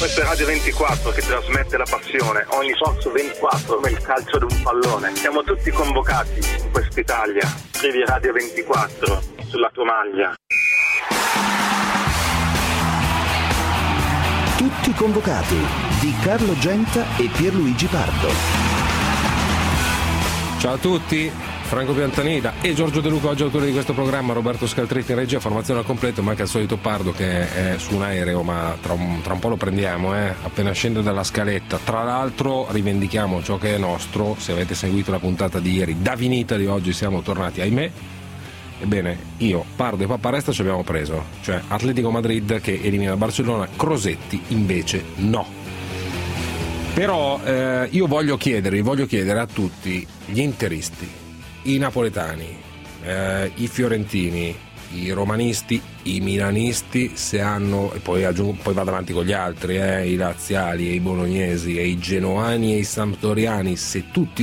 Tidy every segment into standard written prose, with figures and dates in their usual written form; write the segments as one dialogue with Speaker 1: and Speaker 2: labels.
Speaker 1: Questa è Radio 24 che trasmette la passione, ogni sorso 24 come il calcio di un pallone. Siamo tutti convocati in quest'Italia. Scrivi Radio 24 sulla tua maglia.
Speaker 2: Tutti convocati di Carlo Genta e Pierluigi Pardo.
Speaker 3: Ciao a tutti, Franco Piantanida e Giorgio De Luca, oggi autore di questo programma, Roberto Scaltretti in regia, formazione al completo, manca il solito Pardo che è su un aereo, ma tra un po' lo prendiamo, appena scende dalla scaletta. Tra l'altro rivendichiamo ciò che è nostro, se avete seguito la puntata di ieri, da Vinita di oggi siamo tornati, ahimè. Ebbene, io, Pardo e Paparesta ci abbiamo preso, cioè Atletico Madrid che elimina Barcellona, Crosetti invece no. Però io voglio chiedere a tutti gli interisti, i napoletani, i fiorentini, i romanisti, i milanisti, se hanno, e poi vado avanti con gli altri, i laziali e i bolognesi e i genoani e i sampdoriani, se tutti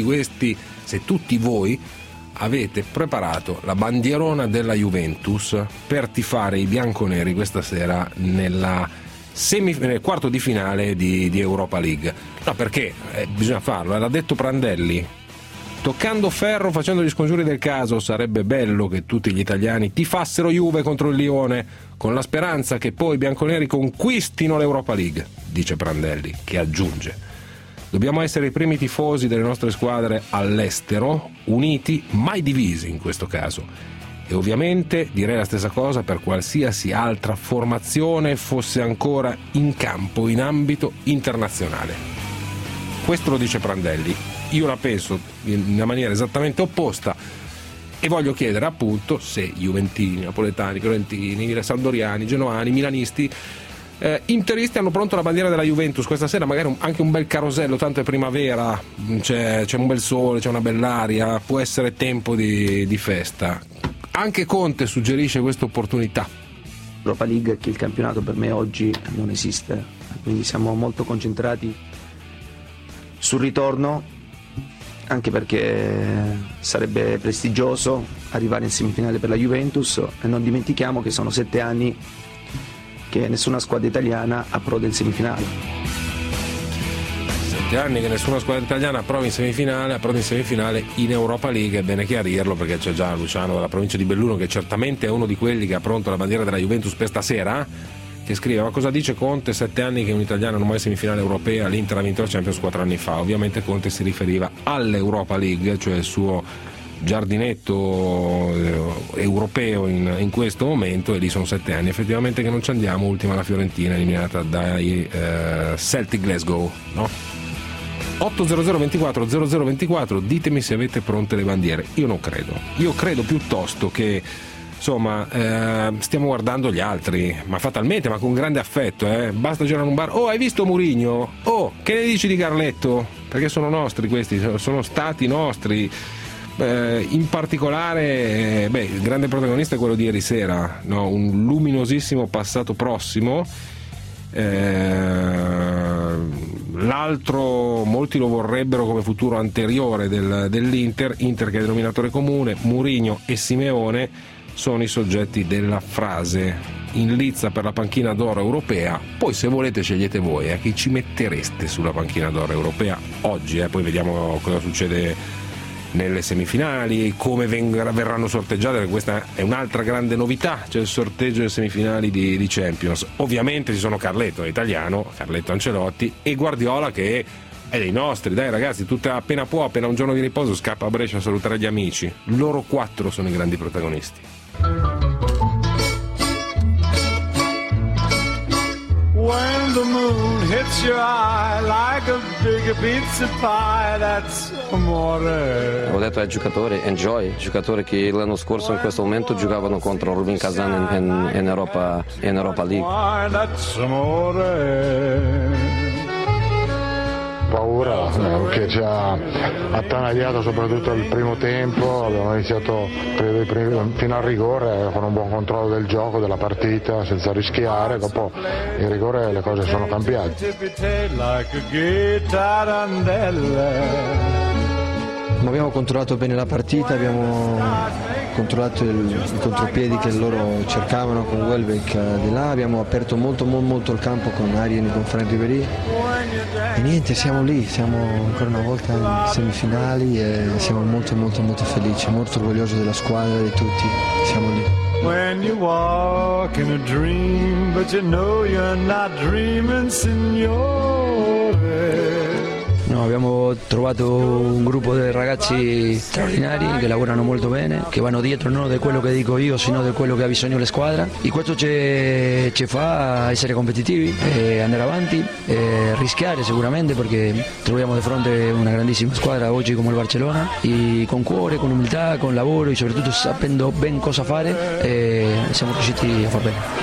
Speaker 3: voi avete preparato la bandierona della Juventus per tifare i bianconeri questa sera nel quarto di finale di Europa League. No, perché bisogna farlo, l'ha detto Prandelli. Toccando ferro, facendo gli scongiuri del caso, sarebbe bello che tutti gli italiani tifassero Juve contro il Lione, con la speranza che poi i bianconeri conquistino l'Europa League, dice Prandelli, che aggiunge: dobbiamo essere i primi tifosi delle nostre squadre all'estero, uniti, mai divisi in questo caso. E ovviamente direi la stessa cosa per qualsiasi altra formazione fosse ancora in campo in ambito internazionale. Questo lo dice Prandelli. Io la penso in una maniera esattamente opposta e voglio chiedere appunto se juventini, napoletani, fiorentini, sampdoriani, genoani, milanisti, interisti hanno pronto la bandiera della Juventus questa sera, magari anche un bel carosello, tanto è primavera, c'è un bel sole, c'è una bell'aria, può essere tempo di festa. Anche Conte suggerisce questa opportunità.
Speaker 4: Europa League, che il campionato per me oggi non esiste, quindi siamo molto concentrati sul ritorno, anche perché sarebbe prestigioso arrivare in semifinale per la Juventus e non dimentichiamo che sono 7 anni che nessuna squadra italiana approda in semifinale.
Speaker 3: 7 anni che nessuna squadra italiana approda in semifinale in Europa League, è bene chiarirlo perché c'è già Luciano dalla provincia di Belluno che certamente è uno di quelli che ha pronto la bandiera della Juventus per stasera, che scrive: ma cosa dice Conte? 7 anni che un italiano non mai semifinale europea, l'Inter ha vinto la Champions 4 anni fa. Ovviamente Conte si riferiva all'Europa League, cioè il suo giardinetto europeo in questo momento, e lì sono 7 anni effettivamente che non ci andiamo. Ultima la Fiorentina eliminata dai Celtic Glasgow, no? 800 24 0024, ditemi se avete pronte le bandiere. Io non credo, io credo piuttosto che stiamo guardando gli altri, ma fatalmente, ma con grande affetto, basta girare un bar. Oh, hai visto Mourinho? Oh, che ne dici di Carletto? Perché sono nostri questi, sono stati nostri. In particolare il grande protagonista è quello di ieri sera, no? Un luminosissimo passato prossimo. L'altro molti lo vorrebbero come futuro anteriore dell'Inter che è denominatore comune. Mourinho e Simeone sono i soggetti della frase in lizza per la panchina d'oro europea. Poi se volete scegliete voi chi ci mettereste sulla panchina d'oro europea oggi, poi vediamo cosa succede nelle semifinali, come verranno sorteggiate, perché questa è un'altra grande novità, c'è il sorteggio delle semifinali di Champions. Ovviamente ci sono Carletto, italiano, Carletto Ancelotti, e Guardiola che è dei nostri, dai ragazzi, appena un giorno di riposo scappa a Brescia a salutare gli amici. Loro 4 sono i grandi protagonisti.
Speaker 5: When the moon hits your eye like a big pizza pie, that's amore.
Speaker 6: Ho detto ai giocatori, enjoy, giocatori che l'anno scorso in questo momento giocavano contro Rubin Kazan in Europa League.
Speaker 5: Why, that's amore.
Speaker 7: Paura che ci ha attanagliato soprattutto il primo tempo. Abbiamo iniziato fino al rigore con un buon controllo del gioco, della partita, senza rischiare. Dopo il rigore le cose sono cambiate.
Speaker 4: Ma abbiamo controllato bene la partita, abbiamo
Speaker 8: controllato il contropiedi che loro cercavano con Welbeck di là, abbiamo aperto molto il campo con Arjen e con Franck Ribéry e niente, siamo lì, siamo ancora una volta in semifinali e siamo molto felici, molto orgogliosi della squadra, di tutti, siamo lì.
Speaker 5: When you walk in a dream, but you know you're not dreaming, signore.
Speaker 4: No, abbiamo trovato un gruppo di ragazzi straordinari che lavorano molto bene, che vanno dietro non di quello che dico io, sino di quello che ha bisogno la squadra, e questo ci fa essere competitivi, andare avanti, rischiare sicuramente, perché troviamo di fronte una grandissima squadra oggi come il Barcellona, e con cuore, con umiltà, con lavoro e soprattutto sapendo ben cosa fare, siamo riusciti a far bene.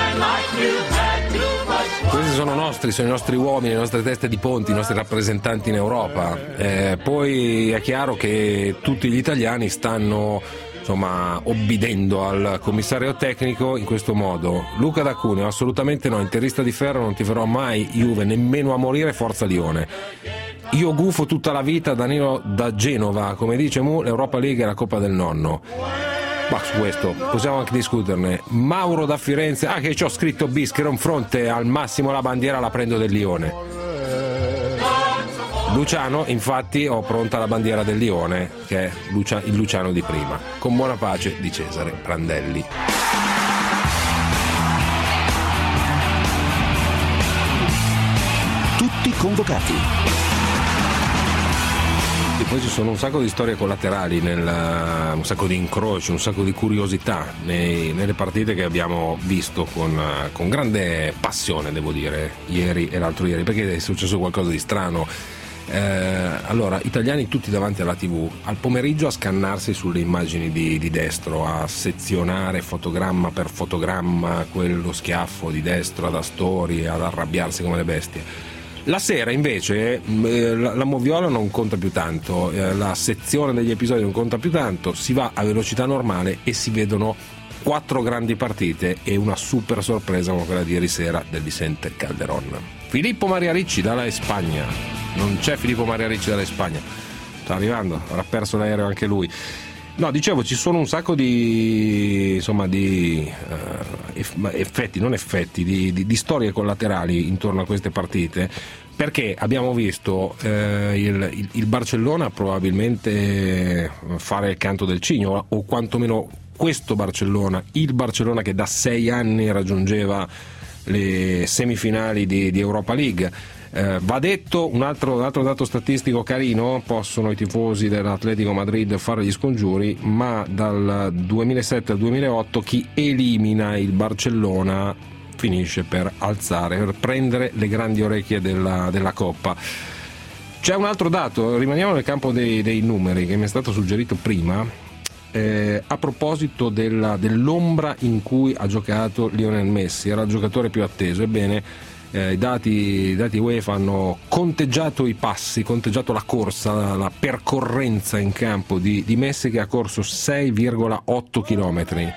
Speaker 3: Questi sono i nostri uomini, le nostre teste di ponti, i nostri rappresentanti in Europa. Poi è chiaro che tutti gli italiani stanno obbedendo al commissario tecnico in questo modo. Luca D'Acuneo, assolutamente no, interista di ferro, non ti farò mai Juve, nemmeno a morire, forza Lione. Io gufo tutta la vita, Danilo da Genova, come dice Mu, l'Europa League è la Coppa del Nonno. Ma su questo possiamo anche discuterne. Mauro da Firenze, che ci ho scritto bis, che fronte al massimo la bandiera la prendo del Lione. Luciano, infatti, ho pronta la bandiera del Lione, che è il Luciano di prima. Con buona pace di Cesare Prandelli.
Speaker 2: Tutti convocati.
Speaker 3: E poi ci sono un sacco di storie collaterali, un sacco di incroci, un sacco di curiosità nelle partite che abbiamo visto con grande passione, devo dire, ieri e l'altro ieri, perché è successo qualcosa di strano. Allora, italiani tutti davanti alla TV, al pomeriggio a scannarsi sulle immagini di Destro, a sezionare fotogramma per fotogramma quello schiaffo di Destro ad Astori, ad arrabbiarsi come le bestie. La sera invece la moviola non conta più tanto, la sezione degli episodi non conta più tanto, si va a velocità normale e si vedono 4 grandi partite e una super sorpresa come quella di ieri sera del Vicente Calderón. Filippo Maria Ricci dalla Spagna. Non c'è Filippo Maria Ricci dalla Spagna, sta arrivando, avrà perso l'aereo anche lui. No, dicevo, ci sono un sacco di di storie collaterali intorno a queste partite, perché abbiamo visto il Barcellona probabilmente fare il canto del cigno, o quantomeno questo Barcellona, il Barcellona che da 6 anni raggiungeva le semifinali di Europa League. Va detto un altro dato statistico carino: possono i tifosi dell'Atletico Madrid fare gli scongiuri, ma dal 2007 al 2008 chi elimina il Barcellona finisce per prendere le grandi orecchie della Coppa. C'è un altro dato, rimaniamo nel campo dei numeri, che mi è stato suggerito prima, a proposito dell'ombra in cui ha giocato Lionel Messi. Era il giocatore più atteso. Ebbene, i dati UEFA hanno conteggiato i passi, conteggiato la corsa, la percorrenza in campo di Messi, che ha corso 6,8 km.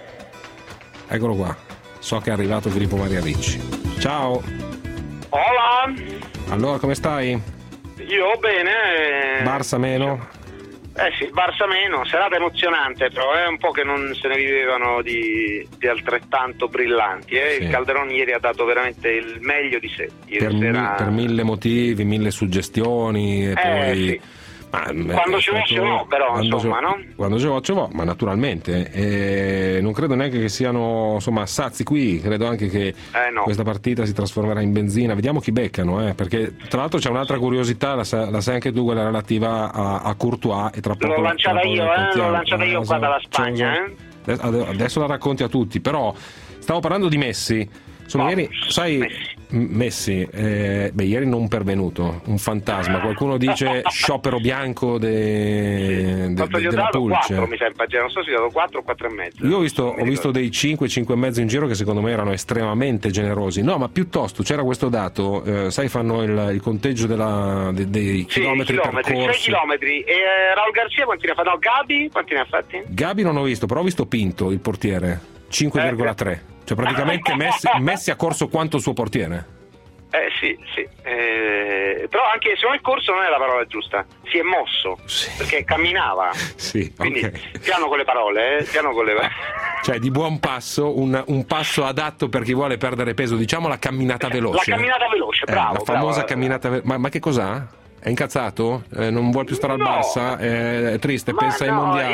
Speaker 3: Eccolo qua, so che è arrivato Filippo Maria Ricci. Ciao.
Speaker 9: Hola.
Speaker 3: Allora, come stai?
Speaker 9: Io bene.
Speaker 3: Barça meno?
Speaker 9: Sì, Barça meno, serata emozionante, però è un po' che non se ne vivevano di altrettanto brillanti. Sì. Il Calderón ieri ha dato veramente il meglio di sé.
Speaker 3: Per 1000 motivi, 1000 suggestioni e poi...
Speaker 9: Sì. Quando ci vuole, però insomma, no?
Speaker 3: Quando ci vuole, ma naturalmente. Non credo neanche che siano sazi qui, credo anche che questa partita si trasformerà in benzina. Vediamo chi beccano, perché tra l'altro c'è un'altra curiosità, la sai anche tu, quella relativa a Courtois, e tra poco
Speaker 9: l'ho lanciata io qua dalla Spagna.
Speaker 3: Adesso la racconti a tutti, però stavo parlando di Messi. Ieri, sai, Messi, ieri non pervenuto, un fantasma. Qualcuno dice sciopero bianco della pulce.
Speaker 9: 4, mi sa, in pagina, non so se ho dato 4 o 4,5.
Speaker 3: Io ho visto dei 5,5 in giro che secondo me erano estremamente generosi. No, ma piuttosto c'era questo dato, sai, fanno il conteggio dei chilometri percorsi.
Speaker 9: 6 chilometri. E Raul Garcia quanti ne ha fatti? No, Gabi quanti ne ha fatti?
Speaker 3: Gabi non ho visto, però ho visto Pinto, il portiere, 5,3. Cioè praticamente Messi ha corso quanto il suo portiere.
Speaker 9: Però anche secondo me il corso non è la parola giusta, si è mosso, perché camminava, quindi piano con le parole, piano con le
Speaker 3: cioè di buon passo, un passo adatto per chi vuole perdere peso, diciamo la camminata veloce.
Speaker 9: La camminata veloce, bravo.
Speaker 3: La famosa
Speaker 9: bravo.
Speaker 3: camminata veloce. Ma che cos'ha? È incazzato? Non vuole più stare al Barça? È triste? Pensa ai mondiali?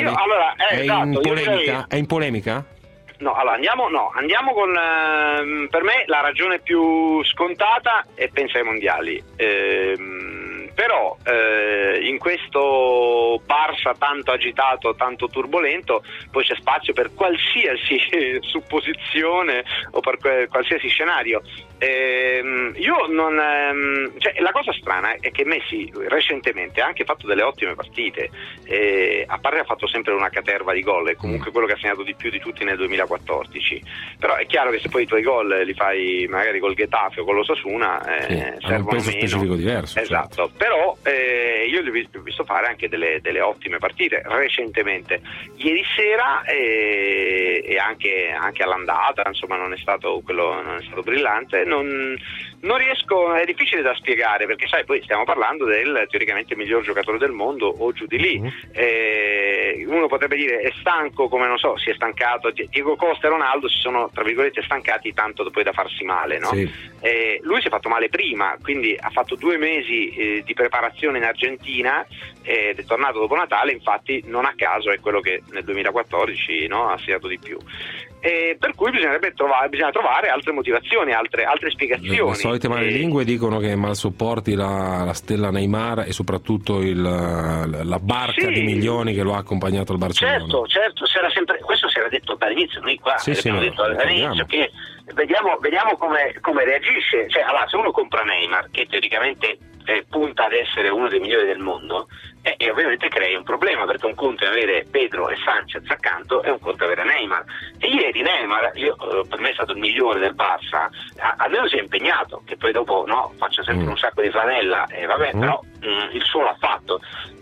Speaker 3: È in polemica?
Speaker 9: No, allora andiamo con per me la ragione più scontata è pensa ai mondiali. Però in questo Barça tanto agitato, tanto turbolento, poi c'è spazio per qualsiasi supposizione o per qualsiasi scenario. Io non cioè, la cosa strana è che Messi recentemente ha anche fatto delle ottime partite, a parte ha fatto sempre una caterva di gol, è comunque quello che ha segnato di più di tutti nel 2014, però è chiaro che se poi i tuoi gol li fai magari col Getafe o con l'Osasuna servono
Speaker 3: un peso
Speaker 9: meno.
Speaker 3: specifico diverso,
Speaker 9: esatto,
Speaker 3: certo.
Speaker 9: Però io li ho visto fare anche delle ottime partite recentemente, ieri sera e anche all'andata, insomma non è stato brillante. Non riesco, è difficile da spiegare, perché sai, poi stiamo parlando del teoricamente miglior giocatore del mondo o giù di lì. Uno potrebbe dire è stanco, come non so, si è stancato. Diego Costa e Ronaldo si sono tra virgolette stancati tanto poi da farsi male, no?
Speaker 3: Sì.
Speaker 9: Lui si è fatto male prima, quindi ha fatto 2 mesi di preparazione in Argentina ed è tornato dopo Natale, infatti non a caso è quello che nel 2014 ha segnato di più. Per cui bisogna trovare altre motivazioni, altre spiegazioni.
Speaker 3: Le solite malelingue dicono che mal sopporti la stella Neymar e soprattutto la barca di milioni che lo ha accompagnato al Barcellona.
Speaker 9: Certo, questo si era detto dall'inizio, noi qua abbiamo detto dall'inizio che vediamo come reagisce. Cioè, allora, se uno compra Neymar, che teoricamente punta ad essere uno dei migliori del mondo, e ovviamente crei un problema, perché un conto è avere Pedro e Sanchez accanto e un conto è avere Neymar. E ieri Neymar, per me è stato il migliore del Barça, almeno si è impegnato, che poi dopo faccia sempre un sacco di flanella, però il suo l'ha fatto.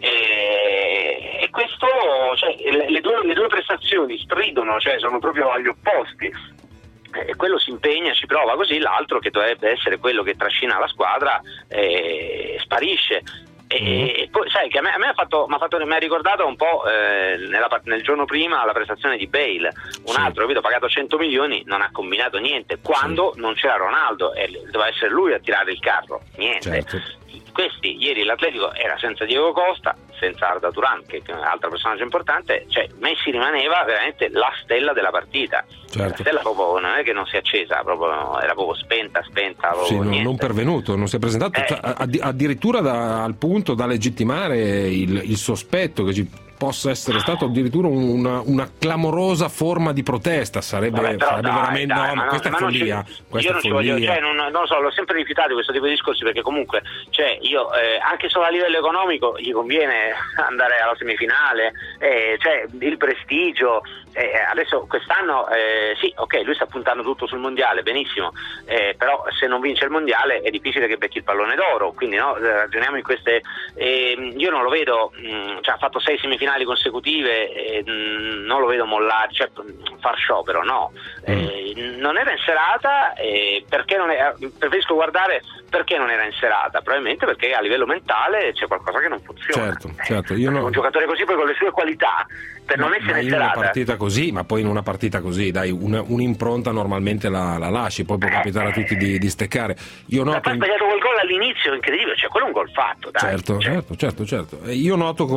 Speaker 9: E questo, cioè, le due prestazioni stridono, cioè sono proprio agli opposti. Quello si impegna, ci prova così, l'altro che dovrebbe essere quello che trascina la squadra sparisce. E poi sai che a me mi ha ricordato un po' nel giorno prima la prestazione di Bale, altro, capito, pagato 100 milioni, non ha combinato niente quando non c'era Ronaldo e doveva essere lui a tirare il carro, niente. Certo. Questi ieri l'Atletico era senza Diego Costa, senza Arda Turan, che è un altro personaggio importante, cioè Messi rimaneva veramente la stella della partita. Certo. La stella proprio non è che non si è accesa, era proprio spenta, proprio
Speaker 3: non pervenuto, non si è presentato, addirittura al punto da legittimare il sospetto che ci possa essere stato addirittura una clamorosa forma di protesta, sarebbe veramente ma questa è follia.
Speaker 9: Io non ci voglio, non lo so, l'ho sempre rifiutato questo tipo di discorsi, perché comunque io anche solo a livello economico gli conviene andare alla semifinale, cioè il prestigio. Adesso quest'anno lui sta puntando tutto sul mondiale, benissimo, però se non vince il mondiale è difficile che becchi il pallone d'oro, quindi ragioniamo in queste. Io non lo vedo, ha fatto 6 semifinali consecutive, non lo vedo mollare, cioè far sciopero, no. Non era in serata, perché preferisco guardare perché non era in serata, probabilmente perché a livello mentale c'è qualcosa che non funziona.
Speaker 3: Certo.
Speaker 9: Un giocatore così poi con le sue qualità, per non essere in serata,
Speaker 3: una partita così, ma poi in una partita così, dai, un'impronta normalmente la lasci, poi può capitare a tutti di steccare. Io noto
Speaker 9: poi ha sbagliato quel gol all'inizio, incredibile, cioè quello è un gol fatto, dai. Certo. Io noto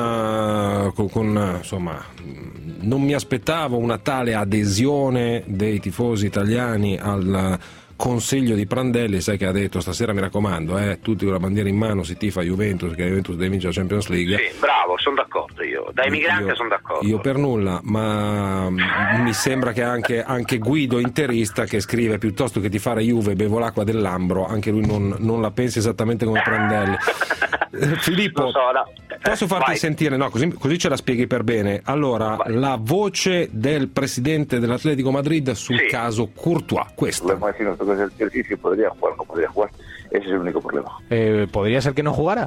Speaker 9: con insomma, non mi aspettavo una tale adesione dei tifosi italiani al consiglio di Prandelli, sai che ha detto stasera mi raccomando, tutti con la bandiera in mano si tifa Juventus, che Juventus deve vincere la Champions League. Sì, bravo, sono d'accordo io, da emigrante sono d'accordo.
Speaker 3: Io per nulla, ma mi sembra che anche Guido interista, che scrive piuttosto che tifare Juve bevo l'acqua del Lambro, anche lui non la pensa esattamente come Prandelli. Filippo, posso farti sentire, così ce la spieghi per bene. Allora, la voce del presidente dell'Atlético Madrid sul caso Courtois, questa.
Speaker 10: Sí, podría jugar, no podría jugar. Ese es el único problema.
Speaker 11: ¿Podría ser que no jugara?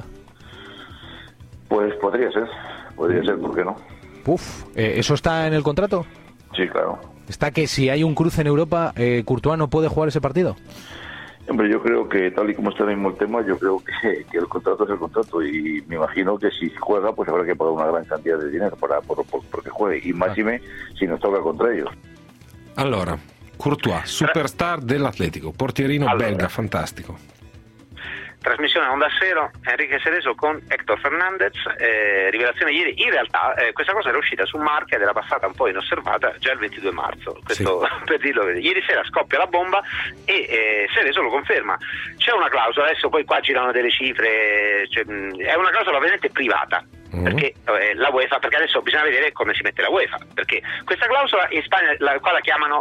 Speaker 10: Pues podría ser, ¿por qué no?
Speaker 11: ¿Eso está en el contrato?
Speaker 10: Sí, claro.
Speaker 11: ¿Está que si hay un cruce en Europa, Courtois no puede jugar ese partido?
Speaker 10: Hombre, yo creo que tal y como está mismo el tema, yo creo que el contrato es el contrato y me imagino que si juega pues habrá que pagar una gran cantidad de dinero porque juegue, y máxime si nos toca contra ellos.
Speaker 3: Allora, Courtois, superstar dell'Atletico, portierino belga, fantastico.
Speaker 9: Trasmissione Onda Cero, Enrique Cerezo con Héctor Fernandez, rivelazione ieri. In realtà questa cosa era uscita su Marca ed era passata un po' inosservata già il 22 marzo, questo sì. Per dirlo, ieri sera scoppia la bomba e Cerezo lo conferma. C'è una clausola, adesso poi qua girano delle cifre, cioè, è una clausola ovviamente privata. Perché la UEFA, perché adesso bisogna vedere come si mette la UEFA, perché questa clausola in Spagna qua la chiamano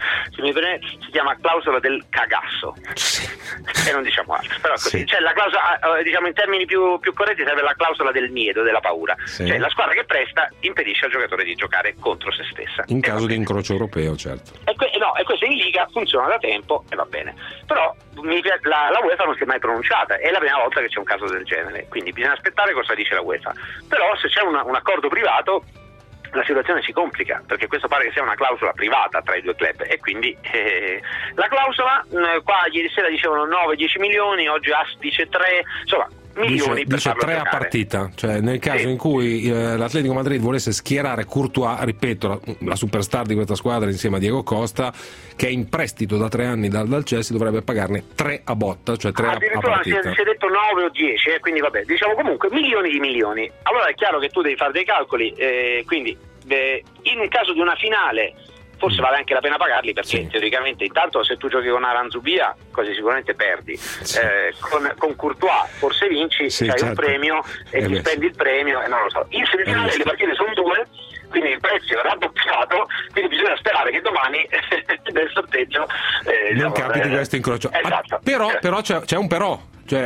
Speaker 9: si chiama clausola del cagasso e non diciamo altro, però così, cioè la clausola, diciamo in termini più corretti serve la clausola del miedo, della paura, cioè la squadra che presta impedisce al giocatore di giocare contro se stessa
Speaker 3: in caso di incrocio europeo, certo,
Speaker 9: e questo in Liga funziona da tempo e va bene, però la UEFA non si è mai pronunciata, è la prima volta che c'è un caso del genere, quindi bisogna aspettare cosa dice la UEFA. Però se c'è un accordo privato la situazione si complica, perché questo pare che sia una clausola privata tra i due club e quindi la clausola qua ieri sera dicevano 9-10 milioni, oggi AS dice 3, insomma milioni
Speaker 3: dice 3 a partita, cioè nel caso in cui l'Atletico Madrid volesse schierare Courtois, ripeto, la superstar di questa squadra insieme a Diego Costa, che è in prestito da 3 anni dal Chelsea, dovrebbe pagarne 3 a botta, cioè 3 a partita.
Speaker 9: Si è detto 9 o 10, quindi vabbè, diciamo comunque milioni di milioni. Allora è chiaro che tu devi fare dei calcoli, quindi in un caso di una finale forse vale anche la pena pagarli, perché teoricamente intanto se tu giochi con Aranzubia quasi sicuramente perdi, con Courtois forse vinci, hai un premio e ti spendi il premio e non lo so. In semifinale le partite sono 2, quindi il prezzo è raddoppiato, quindi bisogna sperare che domani nel sorteggio
Speaker 3: non capiti questo incrocio.
Speaker 9: Esatto.
Speaker 3: Però c'è un però,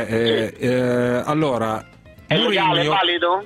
Speaker 3: cioè allora
Speaker 9: è legale, è valido?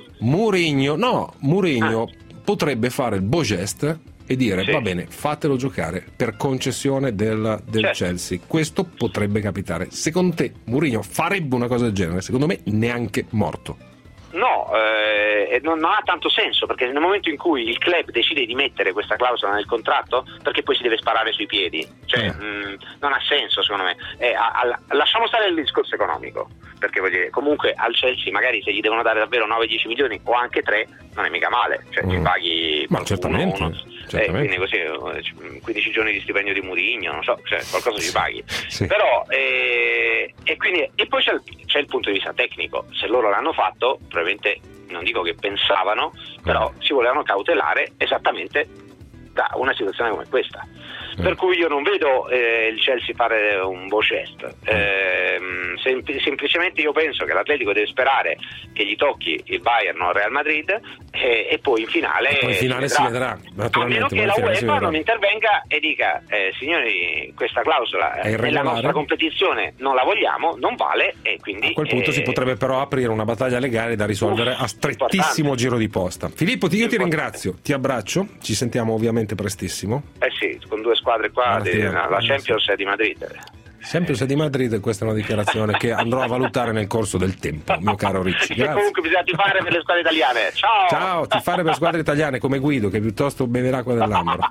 Speaker 3: Mourinho potrebbe fare il beau geste e dire va bene, fatelo giocare per concessione del Chelsea. Questo potrebbe capitare. Secondo te Mourinho farebbe una cosa del genere? Secondo me neanche morto.
Speaker 9: No, non ha tanto senso, perché nel momento in cui il club decide di mettere questa clausola nel contratto, perché poi si deve sparare sui piedi, cioè non ha senso secondo me. Lasciamo stare il discorso economico, perché voglio dire, comunque al Chelsea magari se gli devono dare davvero 9-10 milioni o anche 3 non è mica male, cioè ci paghi
Speaker 3: certamente.
Speaker 9: Quindi così 15 giorni di stipendio di Mourinho, non so, cioè qualcosa ci paghi. Però e poi c'è il punto di vista tecnico. Se loro l'hanno fatto, probabilmente, non dico che pensavano, però si volevano cautelare esattamente da una situazione come questa. Per cui io non vedo il Chelsea fare un beau geste, semplicemente io penso che l'Atletico deve sperare che gli tocchi il Bayern o il Real Madrid e poi in finale si vedrà. A meno che la UEFA non intervenga e dica signori, questa clausola nella nostra competizione non la vogliamo, non vale, e quindi
Speaker 3: a quel punto si potrebbe però aprire una battaglia legale da risolvere a strettissimo giro di posta. Filippo, io ti ringrazio, ti abbraccio, ci sentiamo ovviamente prestissimo.
Speaker 9: Sì, con 2 squadre qua, la Champions è di Madrid.
Speaker 3: Champions è di Madrid, questa è una dichiarazione che andrò a valutare nel corso del tempo, mio caro Ricci. Grazie.
Speaker 9: Comunque bisogna tifare per le squadre italiane.
Speaker 3: Ciao, tifare per squadre italiane come Guido, che piuttosto beve l'acqua dell'Ambra.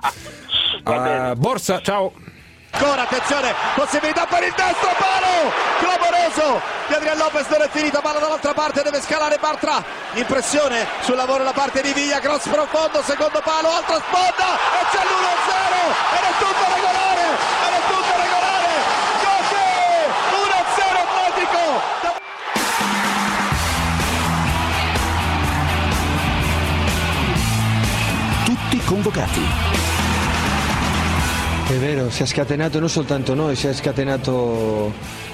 Speaker 3: Borsa, ciao.
Speaker 12: Ancora attenzione, possibilità per il destro, palo clamoroso di Adrian Lopez, non è finita, palla dall'altra parte, deve scalare Bartra, impressione sul lavoro da parte di Villa, cross profondo, secondo palo, altra sponda e c'è l'1-0 ed è tutto regolare, Giochi 1-0 Atletico.
Speaker 2: Tutti convocati.
Speaker 8: È vero, si è scatenato non soltanto noi, si è scatenato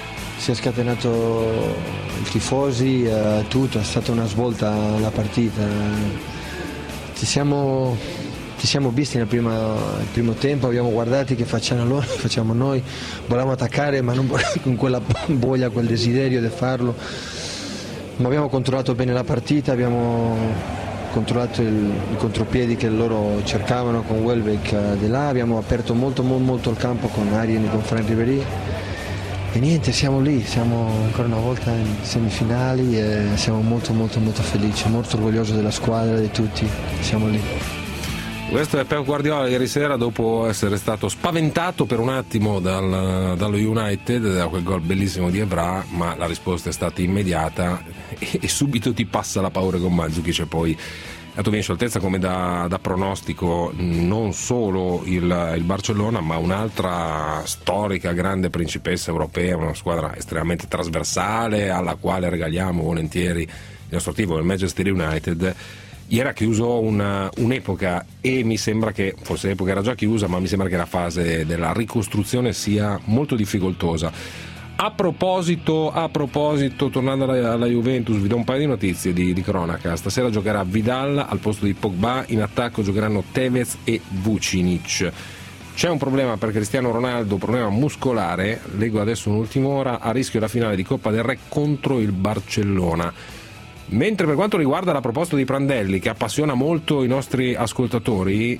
Speaker 8: i tifosi, tutto, è stata una svolta la partita. Ci siamo visti nel primo tempo, abbiamo guardati che facciamo loro, facciamo noi, volevamo attaccare ma non con quella voglia, quel desiderio di farlo, ma abbiamo controllato bene la partita, abbiamo controllato i contropiedi che loro cercavano con Welbeck di là, abbiamo aperto molto il campo con Arjen e con Franck Ribéry e niente, siamo lì, siamo ancora una volta in semifinali e siamo molto felici, molto orgogliosi della squadra, di tutti, siamo lì.
Speaker 3: Questo è Pep Guardiola ieri sera, dopo essere stato spaventato per un attimo dallo United, da quel gol bellissimo di Evra, ma la risposta è stata immediata e subito ti passa la paura con Mandzukic. E poi è andato in scioltezza come da pronostico non solo il Barcellona, ma un'altra storica grande principessa europea, una squadra estremamente trasversale alla quale regaliamo volentieri il nostro tipo, il Manchester United. Ieri ha chiuso un'epoca e mi sembra che, forse l'epoca era già chiusa, ma mi sembra che la fase della ricostruzione sia molto difficoltosa. A proposito, tornando alla Juventus, vi do un paio di notizie di cronaca. Stasera giocherà Vidal al posto di Pogba, in attacco giocheranno Tevez e Vucinic. C'è un problema per Cristiano Ronaldo, problema muscolare, leggo adesso un'ultima ora, a rischio la finale di Coppa del Re contro il Barcellona. Mentre per quanto riguarda la proposta di Prandelli, che appassiona molto i nostri ascoltatori,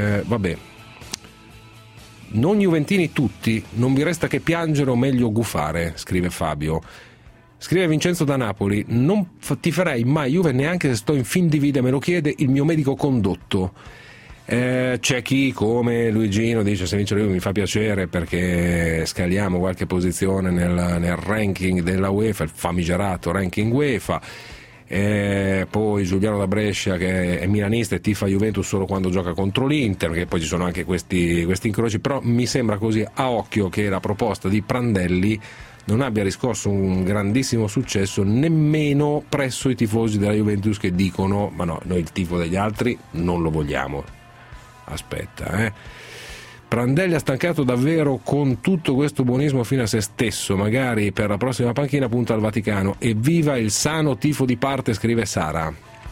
Speaker 3: non juventini tutti, non vi resta che piangere o meglio gufare, scrive Fabio. Scrive Vincenzo da Napoli: non ti farei mai Juve neanche se sto in fin di vita, me lo chiede il mio medico condotto. C'è chi come Luigino dice: se vince lui mi fa piacere perché scaliamo qualche posizione nel ranking della UEFA, il famigerato ranking UEFA. Poi Giuliano da Brescia, che è milanista e tifa Juventus solo quando gioca contro l'Inter, perché poi ci sono anche questi incroci. Però mi sembra così a occhio che la proposta di Prandelli non abbia riscosso un grandissimo successo nemmeno presso i tifosi della Juventus, che dicono: ma no, noi il tifo degli altri non lo vogliamo. Aspetta, Prandelli ha stancato davvero con tutto questo buonismo fino a se stesso, magari per la prossima panchina punta al Vaticano. Evviva il sano tifo di parte, scrive Sara.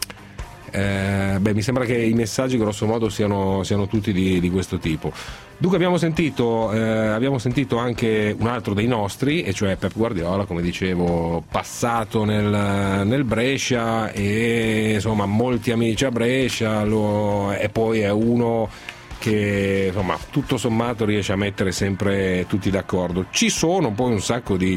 Speaker 3: Mi sembra che i messaggi grosso modo siano tutti di questo tipo. Dunque abbiamo sentito anche un altro dei nostri, e cioè Pep Guardiola, come dicevo, passato nel Brescia, e insomma molti amici a Brescia, e poi è uno che insomma tutto sommato riesce a mettere sempre tutti d'accordo. Ci sono poi un sacco di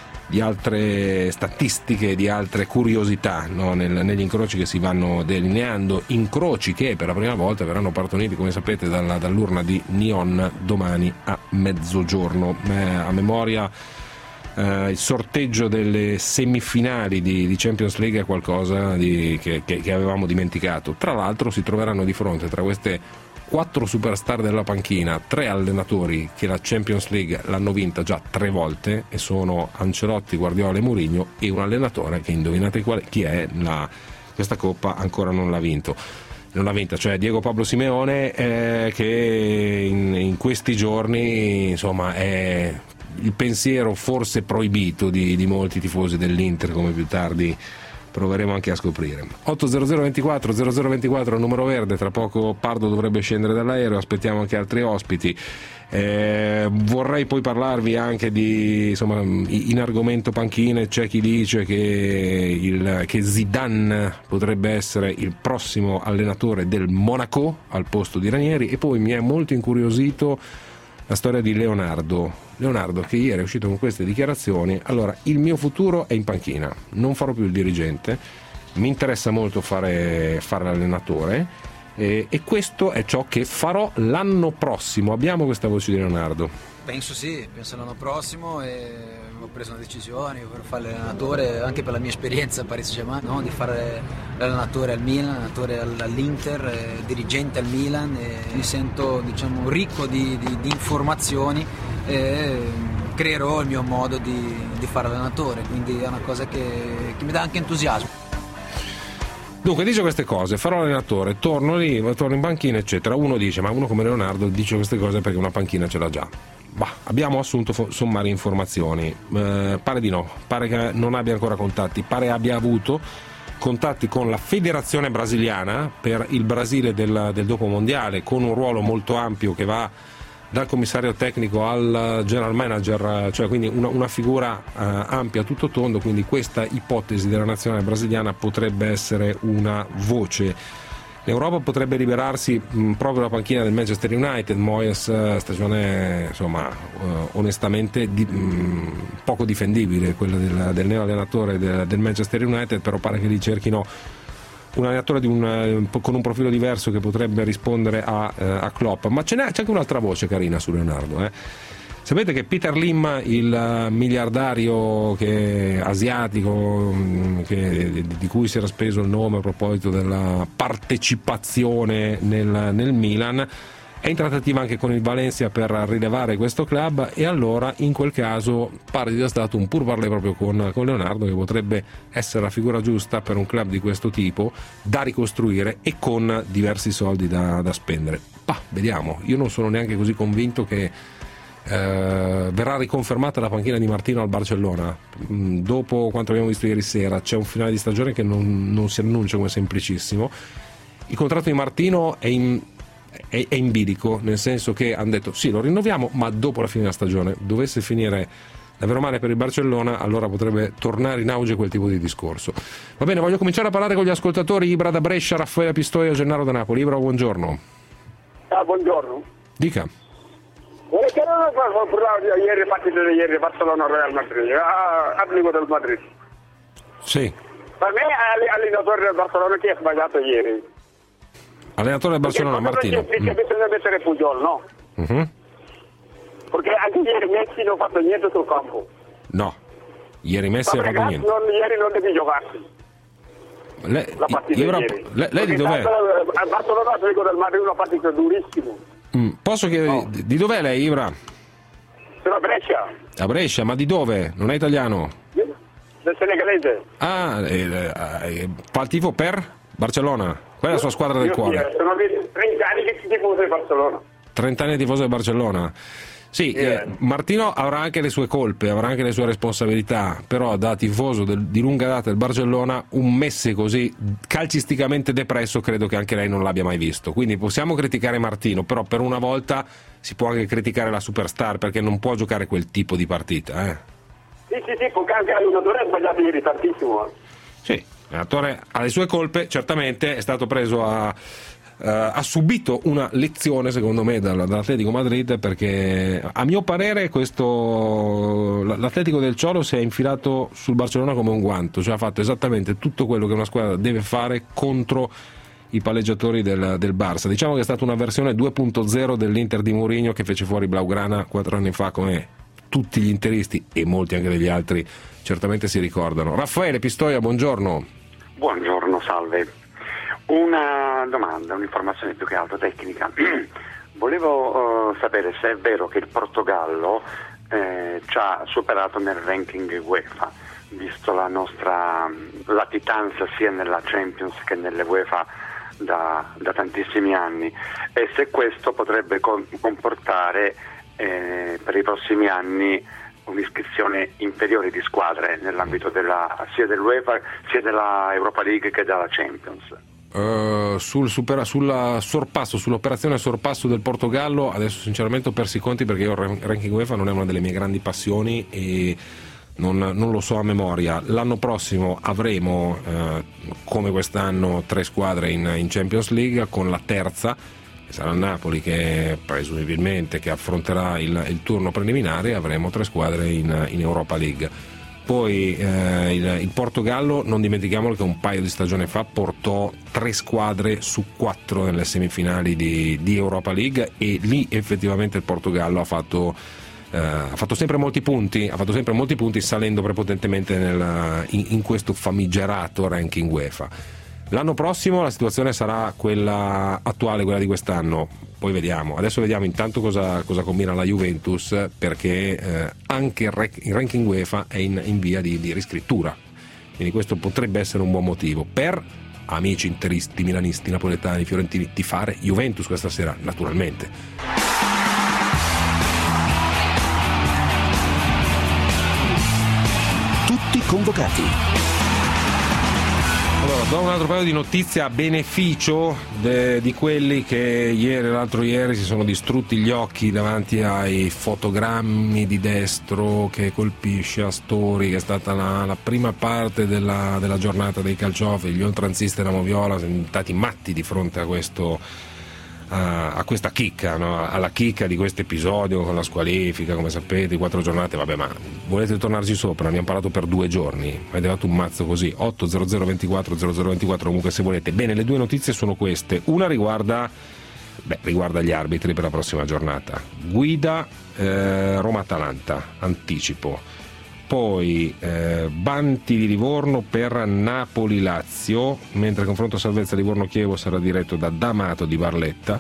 Speaker 3: altre statistiche, di altre curiosità, no? negli incroci che si vanno delineando, incroci che per la prima volta verranno partoriti, come sapete, dall'urna di Nyon domani a mezzogiorno. A memoria il sorteggio delle semifinali di Champions League è qualcosa che avevamo dimenticato. Tra l'altro si troveranno di fronte, tra queste 4 superstar della panchina, 3 allenatori che la Champions League l'hanno vinta già 3 volte, e sono Ancelotti, Guardiola e Mourinho, e un allenatore che indovinate chi è, questa coppa ancora non l'ha vinta, cioè Diego Pablo Simeone, che in questi giorni insomma è il pensiero forse proibito di molti tifosi dell'Inter, come più tardi proveremo anche a scoprire. 80024 0024 il numero verde, tra poco Pardo dovrebbe scendere dall'aereo, aspettiamo anche altri ospiti. Vorrei poi parlarvi anche in argomento panchine. C'è chi dice che Zidane potrebbe essere il prossimo allenatore del Monaco al posto di Ranieri, e poi mi è molto incuriosito la storia di Leonardo, che ieri è uscito con queste dichiarazioni: allora, il mio futuro è in panchina, non farò più il dirigente, mi interessa molto fare l'allenatore, e questo è ciò che farò l'anno prossimo. Abbiamo questa voce di Leonardo?
Speaker 13: Penso l'anno prossimo, e ho preso una decisione per fare l'allenatore, anche per la mia esperienza a Paris Saint-Germain, no? Di fare l'allenatore al Milan, l'allenatore all'Inter, dirigente al Milan, e mi sento ricco di informazioni, e creerò il mio modo di fare allenatore, quindi è una cosa che mi dà anche entusiasmo.
Speaker 3: Dunque dice queste cose: farò l'allenatore, torno in panchina, eccetera. Uno dice: ma uno come Leonardo dice queste cose perché una panchina ce l'ha già. Abbiamo assunto sommarie informazioni, pare di no, pare che non abbia ancora contatti, pare abbia avuto contatti con la federazione brasiliana per il Brasile del dopo mondiale, con un ruolo molto ampio che va dal commissario tecnico al general manager, cioè quindi una figura ampia, tutto tondo. Quindi questa ipotesi della nazionale brasiliana potrebbe essere una voce. L'Europa potrebbe liberarsi proprio dalla panchina del Manchester United. Moyes, stagione insomma onestamente poco difendibile, quella del neo allenatore del Manchester United, però pare che li cerchino un allenatore con un profilo diverso che potrebbe rispondere a Klopp. Ma c'è anche un'altra voce carina su Leonardo. Sapete che Peter Lim, il miliardario asiatico di cui si era speso il nome a proposito della partecipazione nel Milan, è in trattativa anche con il Valencia per rilevare questo club, e allora in quel caso pare di essere stato un pourparlers proprio con Leonardo, che potrebbe essere la figura giusta per un club di questo tipo da ricostruire e con diversi soldi da spendere. Vediamo, io non sono neanche così convinto che verrà riconfermata la panchina di Martino al Barcellona. Dopo quanto abbiamo visto ieri sera, c'è un finale di stagione che non si annuncia come semplicissimo. Il contratto di Martino è in bilico, nel senso che hanno detto sì, lo rinnoviamo, ma dopo la fine della stagione. Dovesse finire davvero male per il Barcellona, allora potrebbe tornare in auge quel tipo di discorso. Va bene, voglio cominciare a parlare con gli ascoltatori. Ibra da Brescia, Raffaele Pistoia, Gennaro da Napoli. Ibra, buongiorno.
Speaker 14: Buongiorno.
Speaker 3: Dica.
Speaker 14: Che non ho parlato ieri, partita di ieri, Barcellona Real Madrid, applico del Madrid.
Speaker 3: Sì.
Speaker 14: Per me allenatore del Barcellona che ha sbagliato ieri.
Speaker 3: Allenatore del Barcellona, Martino.
Speaker 14: Bisogna mettere Pujol, no? Perché anche ieri Messi non ha fatto niente sul campo.
Speaker 3: No, ieri Messi ha fatto niente.
Speaker 14: Ieri non devi giocarsi. La partita
Speaker 3: lei di dov'è?
Speaker 14: Al Barcellona del Madrid una partita durissima.
Speaker 3: Posso chiedere di dov'è lei, Ibra?
Speaker 14: Sono a Brescia.
Speaker 3: A Brescia, ma di dove? Non è italiano?
Speaker 14: Del senegalese.
Speaker 3: Fa il tifo per Barcellona? Qual è la sua squadra del cuore?
Speaker 14: Sono 30 anni che si tifoso del Barcellona.
Speaker 3: 30 anni tifoso del Barcellona. Sì, Martino avrà anche le sue colpe, avrà anche le sue responsabilità, però da tifoso di lunga data del Barcellona un Messi così calcisticamente depresso credo che anche lei non l'abbia mai visto. Quindi possiamo criticare Martino, però per una volta si può anche criticare la superstar, perché non può giocare quel tipo di partita.
Speaker 14: Sì, perché anche l'allenatore ha sbagliato ieri tantissimo.
Speaker 3: Sì, l'allenatore ha le sue colpe, certamente è stato preso ha subito una lezione secondo me dall'Atletico Madrid, perché a mio parere l'Atletico del Cholo si è infilato sul Barcellona come un guanto, cioè ha fatto esattamente tutto quello che una squadra deve fare contro i palleggiatori del Barça. Diciamo che è stata una versione 2.0 dell'Inter di Mourinho, che fece fuori Blaugrana 4 anni fa, come tutti gli interisti e molti anche degli altri certamente si ricordano. Raffaele Pistoia, buongiorno.
Speaker 15: Buongiorno, salve. Una domanda, un'informazione più che altro tecnica. Volevo sapere se è vero che il Portogallo ci ha superato nel ranking UEFA, visto la nostra latitanza sia nella Champions che nelle UEFA da tantissimi anni, e se questo potrebbe comportare per i prossimi anni un'iscrizione inferiore di squadre nell'ambito sia dell'UEFA sia della Europa League che della Champions.
Speaker 3: Sull'operazione sorpasso del Portogallo adesso sinceramente ho perso i conti, perché io il ranking UEFA non è una delle mie grandi passioni e non lo so a memoria. L'anno prossimo avremo come quest'anno 3 squadre in Champions League, con la terza che sarà il Napoli, che presumibilmente che affronterà il turno preliminare, avremo 3 squadre in Europa League. Poi il Portogallo, non dimentichiamolo che un paio di stagioni fa portò 3 squadre su 4 nelle semifinali di Europa League, e lì effettivamente il Portogallo ha fatto sempre molti punti, salendo prepotentemente in questo famigerato ranking UEFA. L'anno prossimo la situazione sarà quella attuale, quella di quest'anno, poi vediamo. Adesso vediamo intanto cosa combina la Juventus, perché anche il ranking UEFA è in via di riscrittura, quindi questo potrebbe essere un buon motivo per amici interisti, milanisti, napoletani, fiorentini tifare Juventus questa sera, naturalmente.
Speaker 2: Tutti convocati.
Speaker 3: Allora, do un altro paio di notizie a beneficio di quelli che ieri e l'altro ieri si sono distrutti gli occhi davanti ai fotogrammi di Destro che colpisce Astori, che è stata la prima parte della giornata dei calciofili. Gli oltranzisti della Moviola sono stati matti di fronte a questo a questa chicca, no? Alla chicca di questo episodio con la squalifica, come sapete, 4 giornate, vabbè, ma volete tornarci sopra? Abbiamo parlato per 2 giorni, avete dato un mazzo così, 800 24 0024, comunque se volete. Bene, le 2 notizie sono queste, una riguarda gli arbitri per la prossima giornata, guida Roma-Atalanta, anticipo, poi Banti di Livorno per Napoli-Lazio, mentre il confronto salvezza Livorno-Chievo sarà diretto da D'Amato di Barletta.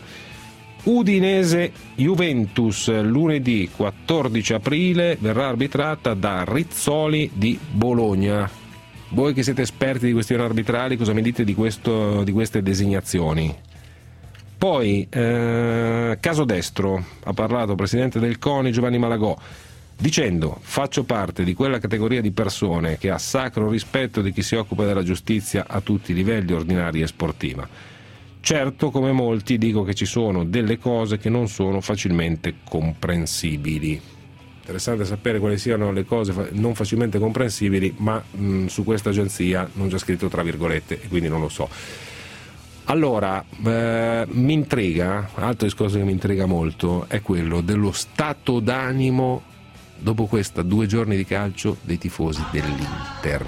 Speaker 3: Udinese-Juventus lunedì 14 aprile verrà arbitrata da Rizzoli di Bologna. Voi che siete esperti di questioni arbitrali, cosa mi dite di queste designazioni? Poi caso Destro, ha parlato il presidente del CONI Giovanni Malagò, dicendo: faccio parte di quella categoria di persone che ha sacro rispetto di chi si occupa della giustizia a tutti i livelli, ordinaria e sportiva. Certo, come molti, dico che ci sono delle cose che non sono facilmente comprensibili. Interessante sapere quali siano le cose non facilmente comprensibili, ma su questa agenzia non c'è scritto tra virgolette e quindi non lo so. Allora, mi intriga, altro discorso che mi intriga molto è quello dello stato d'animo dopo questa 2 giorni di calcio dei tifosi dell'Inter.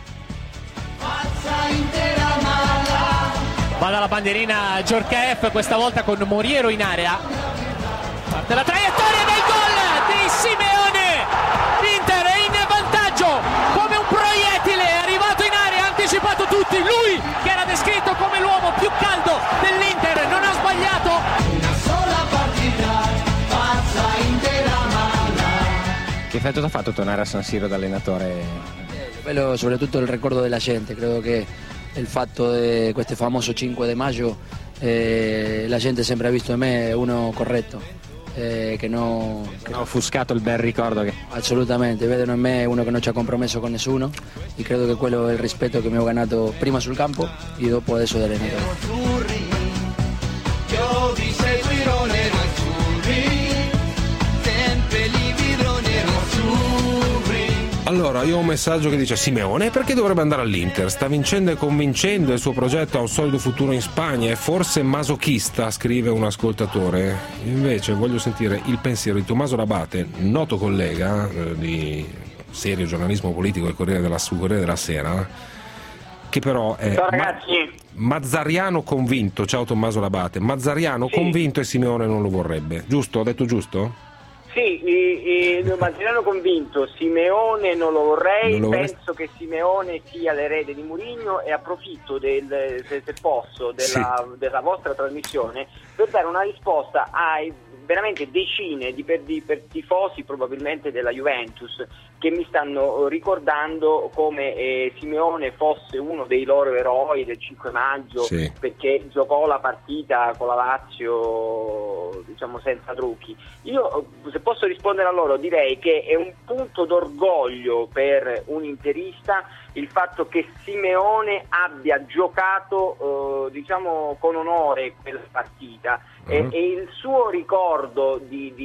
Speaker 16: Va dalla bandierina Djorkaeff, questa volta con Moriero in area. Parte la traiettoria del gol di Simeone. L'Inter è in vantaggio come un proiettile, è arrivato in area, ha anticipato tutti. Lui che era descritto come l'uomo più caldo dell'Inter non ha sbagliato. Una sola partita, pazza intera mala.
Speaker 11: Che effetto ti ha fatto tornare a San Siro da allenatore?
Speaker 17: Quello, soprattutto il ricordo della gente, credo che il fatto di questo famoso 5 di maggio la gente sempre ha visto in me uno corretto, che non
Speaker 11: ha offuscato il bel ricordo che...
Speaker 17: Assolutamente, vedono in me uno che non ci ha compromesso con nessuno e credo che quello è il rispetto che mi ho ganato prima sul campo e dopo adesso da allenatore.
Speaker 5: Io vi seguirò nerazzurri, sempre li vedrò nerazzurri.
Speaker 3: Allora, io ho un messaggio che dice: Simeone perché dovrebbe andare all'Inter? Sta vincendo e convincendo, il suo progetto ha un solido futuro in Spagna, è forse masochista, scrive un ascoltatore. Invece voglio sentire il pensiero di Tommaso Labate, noto collega di serio giornalismo politico del Corriere della Sera, che però è mazzariano convinto. Ciao Tommaso Labate, mazzariano sì, convinto, e Simeone non lo vorrebbe, giusto? Ho detto giusto?
Speaker 18: Sì, Mazzariano convinto, Simeone non lo vorrei, penso che Simeone sia l'erede di Mourinho e approfitto se posso della vostra trasmissione per dare una risposta ai veramente decine per tifosi probabilmente della Juventus che mi stanno ricordando come Simeone fosse uno dei loro eroi del 5 maggio sì, perché giocò la partita con la Lazio diciamo senza trucchi. Io, se posso rispondere a loro, direi che è un punto d'orgoglio per un interista il fatto che Simeone abbia giocato diciamo con onore quella partita e il suo ricordo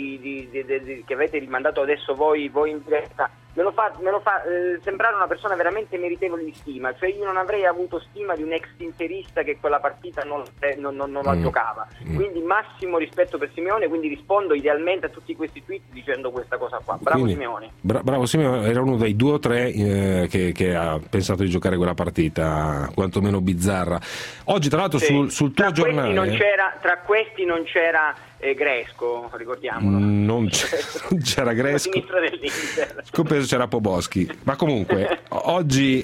Speaker 18: che avete rimandato adesso voi in diretta me lo fa sembrare una persona veramente meritevole di stima, cioè io non avrei avuto stima di un ex interista che quella partita non la giocava, quindi massimo rispetto per Simeone, quindi rispondo idealmente a tutti questi tweet dicendo questa cosa qua. Bravo quindi, Simeone.
Speaker 3: Bravo Simeone, era uno dei 2 o 3 che ha pensato di giocare quella partita quantomeno bizzarra. Oggi tra l'altro sì, sul tuo giornale
Speaker 18: tra questi non c'era Gresco, ricordiamolo.
Speaker 3: Non c'era Gresco.
Speaker 18: Sinistra dell'Inter.
Speaker 3: Compreso c'era Poboschi. Ma comunque, oggi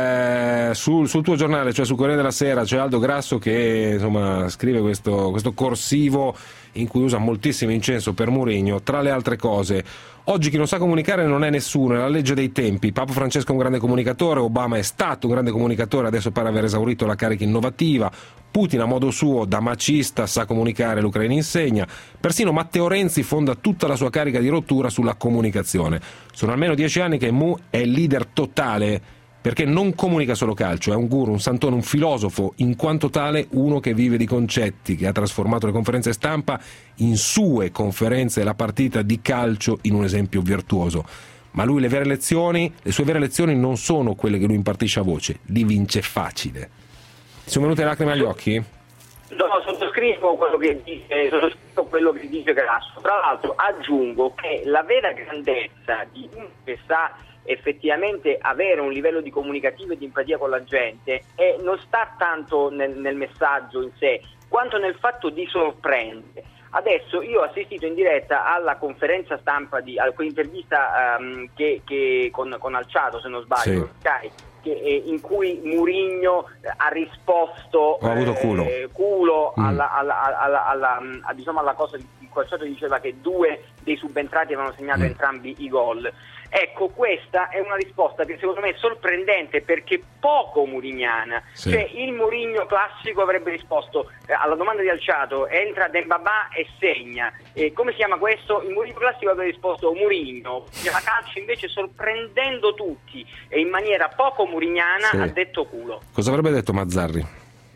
Speaker 3: sul tuo giornale, cioè sul Corriere della Sera, c'è Aldo Grasso che insomma scrive questo corsivo in cui usa moltissimo incenso per Mourinho. Tra le altre cose, oggi chi non sa comunicare non è nessuno, è la legge dei tempi. Papa Francesco è un grande comunicatore, Obama è stato un grande comunicatore, adesso pare aver esaurito la carica innovativa. Putin a modo suo, da macista, sa comunicare, l'Ucraina insegna. Persino Matteo Renzi fonda tutta la sua carica di rottura sulla comunicazione. Sono almeno 10 anni che Mu è il leader totale, perché non comunica solo calcio, è un guru, un santone, un filosofo, in quanto tale uno che vive di concetti, che ha trasformato le conferenze stampa in sue conferenze e la partita di calcio in un esempio virtuoso. Ma lui le sue vere lezioni non sono quelle che lui impartisce a voce, li vince facile. Ti sono venute lacrime agli occhi?
Speaker 18: sottoscrivo quello che dice Grasso. Tra l'altro aggiungo che la vera grandezza di uno che sa effettivamente avere un livello di comunicativo e di empatia con la gente non sta tanto nel messaggio in sé, quanto nel fatto di sorprendere. Adesso io ho assistito in diretta alla conferenza stampa a quell'intervista che con Alciato, se non sbaglio, Sky, in cui Mourinho ha risposto
Speaker 3: ho avuto culo
Speaker 18: diciamo alla cosa di cui Alciato diceva che 2 dei subentrati avevano segnato entrambi i gol. Ecco, questa è una risposta che secondo me è sorprendente perché poco murignana.
Speaker 3: Sì.
Speaker 18: Cioè il Mourinho classico avrebbe risposto alla domanda di Alciato: entra Dembabà e segna. Come si chiama questo? Il Mourinho classico avrebbe risposto Mourinho. La calcio invece, sorprendendo tutti e in maniera poco murignana, ha detto culo.
Speaker 3: Cosa avrebbe detto Mazzarri?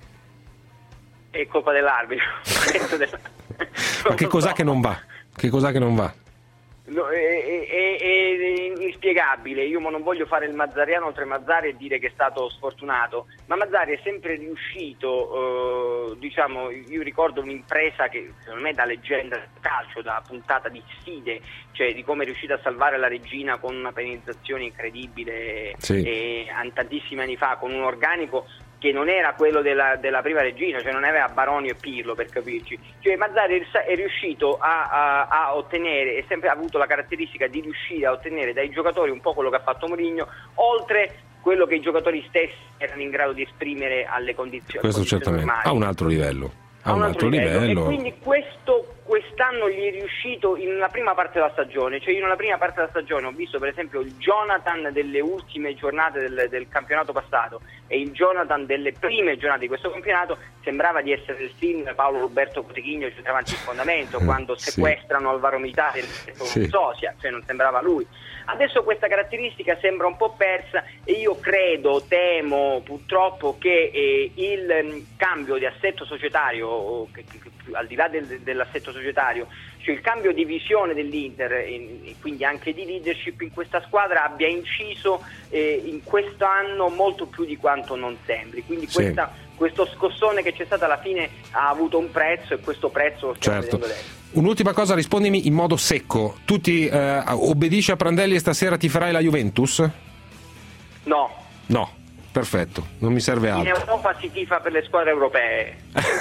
Speaker 18: È colpa dell'arbitro.
Speaker 3: Ma che cos'ha che non va? Che cos'ha che non va?
Speaker 18: No, è inspiegabile. Io non voglio fare il mazzariano oltre Mazzarri e dire che è stato sfortunato, ma Mazzarri è sempre riuscito, diciamo, io ricordo un'impresa che secondo me da leggenda del calcio, da puntata di sfide, cioè di come è riuscito a salvare la Regina con una penalizzazione incredibile tantissimi anni fa, con un organico che non era quello della prima Regina, cioè non aveva Baroni e Pirlo, per capirci. Cioè Mazzarri è riuscito a ottenere, è sempre avuto la caratteristica di riuscire a ottenere dai giocatori un po' quello che ha fatto Mourinho, oltre quello che i giocatori stessi erano in grado di esprimere alle condizioni.
Speaker 3: Questo certamente
Speaker 18: normali.
Speaker 3: A un altro livello.
Speaker 18: E quindi quest'anno gli è riuscito nella prima parte della stagione. Cioè io nella prima parte della stagione ho visto per esempio il Jonathan delle ultime giornate del campionato passato e il Jonathan delle prime giornate di questo campionato. Sembrava di essere il film Paolo Roberto Cotechigno, centravanti in fondamento, quando sequestrano Alvaro Militare con un sosia, cioè non sembrava lui. Adesso questa caratteristica sembra un po' persa e io temo purtroppo che il cambio di assetto societario, che al di là dell'assetto societario, cioè il cambio di visione dell'Inter e quindi anche di leadership in questa squadra abbia inciso in questo anno molto più di quanto non sembri. Quindi questo scossone che c'è stato alla fine ha avuto un prezzo e questo prezzo lo stiamo vedendo adesso.
Speaker 3: Un'ultima cosa, rispondimi in modo secco. Tu obbedisci a Prandelli e stasera ti farai la Juventus? No, perfetto, non mi serve altro.
Speaker 18: In Europa si tifa per le squadre europee.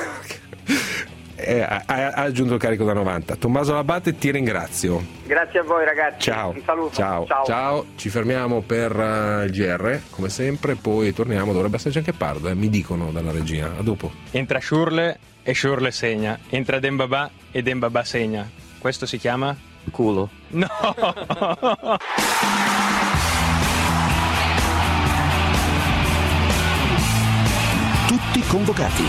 Speaker 3: Ha aggiunto il carico da 90. Tommaso Labate, ti ringrazio.
Speaker 18: Grazie a voi ragazzi.
Speaker 3: Ciao.
Speaker 18: Un saluto.
Speaker 3: Ciao. Ci fermiamo per il GR come sempre, poi torniamo. Dovrebbe esserci anche Pardo, mi dicono dalla regia. A dopo.
Speaker 11: Entra Schürrle e Schürrle segna. Entra Dembabà e Dembabà segna. Questo si chiama?
Speaker 6: Culo.
Speaker 11: No.
Speaker 2: Tutti convocati.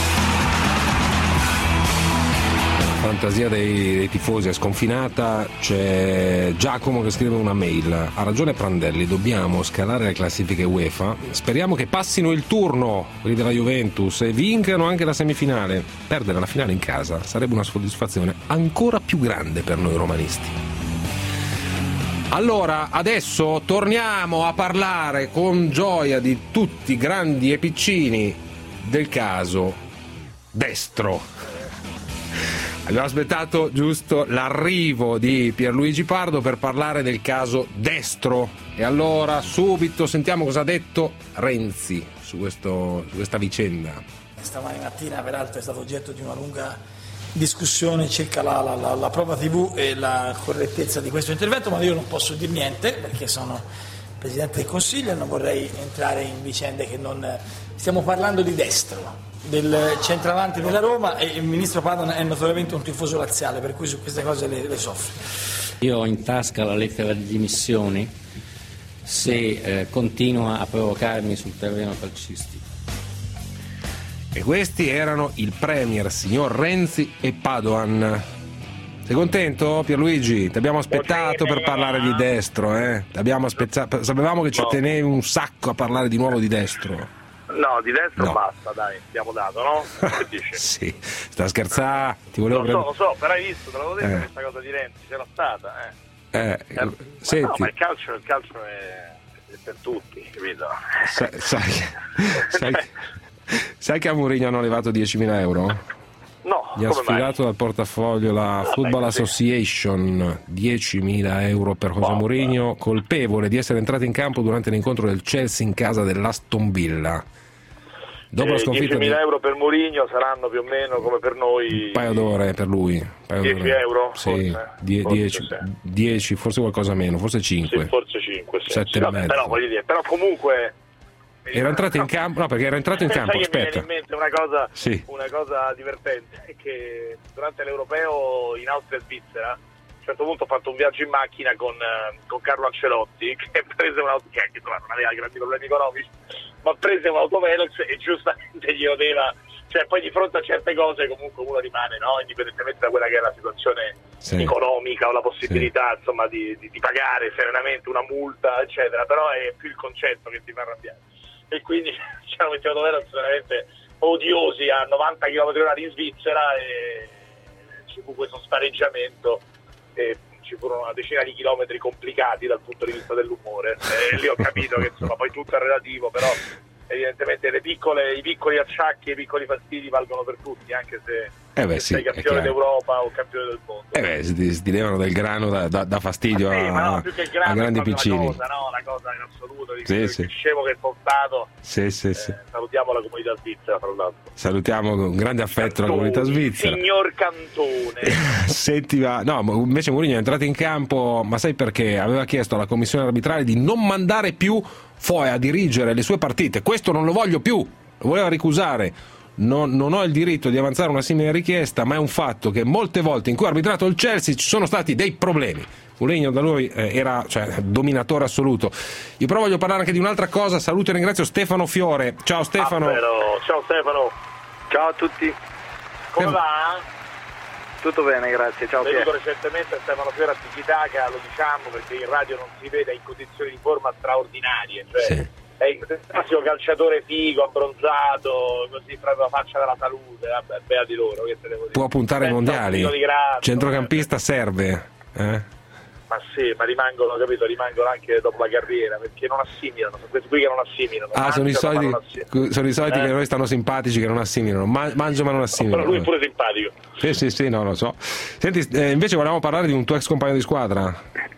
Speaker 3: La fantasia dei tifosi è sconfinata. C'è Giacomo che scrive una mail: ha ragione Prandelli, dobbiamo scalare le classifiche UEFA, speriamo che passino il turno quelli della Juventus e vincano anche la semifinale. Perdere la finale in casa sarebbe una soddisfazione ancora più grande per noi romanisti. Allora, adesso torniamo a parlare con gioia di tutti, grandi e piccini, del caso Destro. Abbiamo aspettato giusto l'arrivo di Pierluigi Pardo per parlare del caso Destro e allora subito sentiamo cosa ha detto Renzi su questa vicenda.
Speaker 19: Stamani mattina peraltro è stato oggetto di una lunga discussione circa la prova TV e la correttezza di questo intervento, ma io non posso dire niente perché sono Presidente del Consiglio e non vorrei entrare in vicende che non... Stiamo parlando di Destro, del centravanti della Roma, e il ministro Padoan è notoriamente un tifoso laziale, per cui su queste cose le soffre.
Speaker 20: Io ho in tasca la lettera di dimissioni se continua a provocarmi sul terreno calcistico.
Speaker 3: E questi erano il premier signor Renzi e Padoan. Sei contento Pierluigi? Ti abbiamo aspettato per parlare di Destro, Ti abbiamo aspettato, sapevamo che ci tenevi un sacco a parlare di nuovo di Destro.
Speaker 1: No, di Destro basta, dai, abbiamo dato, no? Che dici?
Speaker 3: Sì, sta scherzando, ti volevo
Speaker 1: lo so, però hai visto, te l'avevo detto questa cosa di Renzi, c'era stata,
Speaker 3: senti.
Speaker 1: No, ma il calcio è per tutti, capito?
Speaker 3: Sai Sai che a Mourinho hanno levato 10.000 euro?
Speaker 21: No,
Speaker 3: gli ha sfilato dal portafoglio la Football Association, 10.000 euro per José Mourinho, colpevole di essere entrato in campo durante l'incontro del Chelsea in casa dell'Aston Villa. Dopo la sconfitta
Speaker 21: 10.000 euro per Mourinho saranno più o meno come per noi
Speaker 3: un paio d'ore per lui.
Speaker 21: 10 euro?
Speaker 3: Sì, 10, forse qualcosa meno, forse 5.
Speaker 21: Sì, forse 5, sì.
Speaker 3: 7,5.
Speaker 21: Però voglio dire, però comunque
Speaker 3: era entrato in campo, no, perché era entrato in campo, aspetta.
Speaker 21: Mi viene in mente una cosa divertente, è che durante l'Europeo in Austria e Svizzera, a un certo punto ho fatto un viaggio in macchina con Carlo Ancelotti, che prese un'auto, che non aveva grandi problemi economici, ma prese un'autovelox e giustamente gli rodeva, cioè poi di fronte a certe cose comunque uno rimane, no? Indipendentemente da quella che è la situazione economica o la possibilità insomma di pagare serenamente una multa, eccetera, però è più il concetto che ti fa arrabbiare. E quindi c'erano questi autovelox veramente odiosi a 90 km/h in Svizzera e ci fu questo spareggiamento e ci furono una decina di chilometri complicati dal punto di vista dell'umore e lì ho capito che insomma poi tutto è relativo, però evidentemente i piccoli acciacchi e i piccoli fastidi valgono per tutti, anche se sei campione d'Europa o campione del mondo.
Speaker 3: Si dilevano del grano da fastidio
Speaker 21: ma no, più che il grano,
Speaker 3: a grandi piccini.
Speaker 21: La cosa in assoluto,
Speaker 3: sì.
Speaker 21: scemo che è portato.
Speaker 3: Sì.
Speaker 21: Salutiamo la comunità svizzera, tra l'altro.
Speaker 3: Salutiamo con grande affetto la comunità svizzera.
Speaker 21: Signor Cantone.
Speaker 3: Senti, invece Mourinho è entrato in campo, ma sai perché? Aveva chiesto alla commissione arbitrale di non mandare più Foe a dirigere le sue partite. Questo non lo voglio più, lo voleva ricusare. Non ho il diritto di avanzare una simile richiesta, ma è un fatto che molte volte in cui ha arbitrato il Chelsea ci sono stati dei problemi. Mourinho da lui era dominatore assoluto. Io però voglio parlare anche di un'altra cosa. Saluto e ringrazio Stefano Fiore. Ciao Stefano.
Speaker 21: Ciao Stefano.
Speaker 22: Ciao a tutti.
Speaker 21: Come va?
Speaker 22: Tutto bene, grazie. Ciao Piero.
Speaker 21: Recentemente Stefano Fiore a Tiki-Taka, lo diciamo perché in radio non si vede, in condizioni di forma straordinarie, è il classico calciatore figo, abbronzato, così proprio faccia della salute, vabbè, bea di loro, che te devo dire.
Speaker 3: Può puntare ai mondiali, centrocampista serve,
Speaker 21: Ma sì, ma rimangono anche dopo la carriera, perché non assimilano, sono questi qui che non assimilano.
Speaker 3: Sono i soliti che noi stanno simpatici, che non assimilano, mangio ma non assimilano.
Speaker 21: Però lui è pure simpatico.
Speaker 3: Sì, no, lo so. Senti, invece volevamo parlare di un tuo ex compagno di squadra.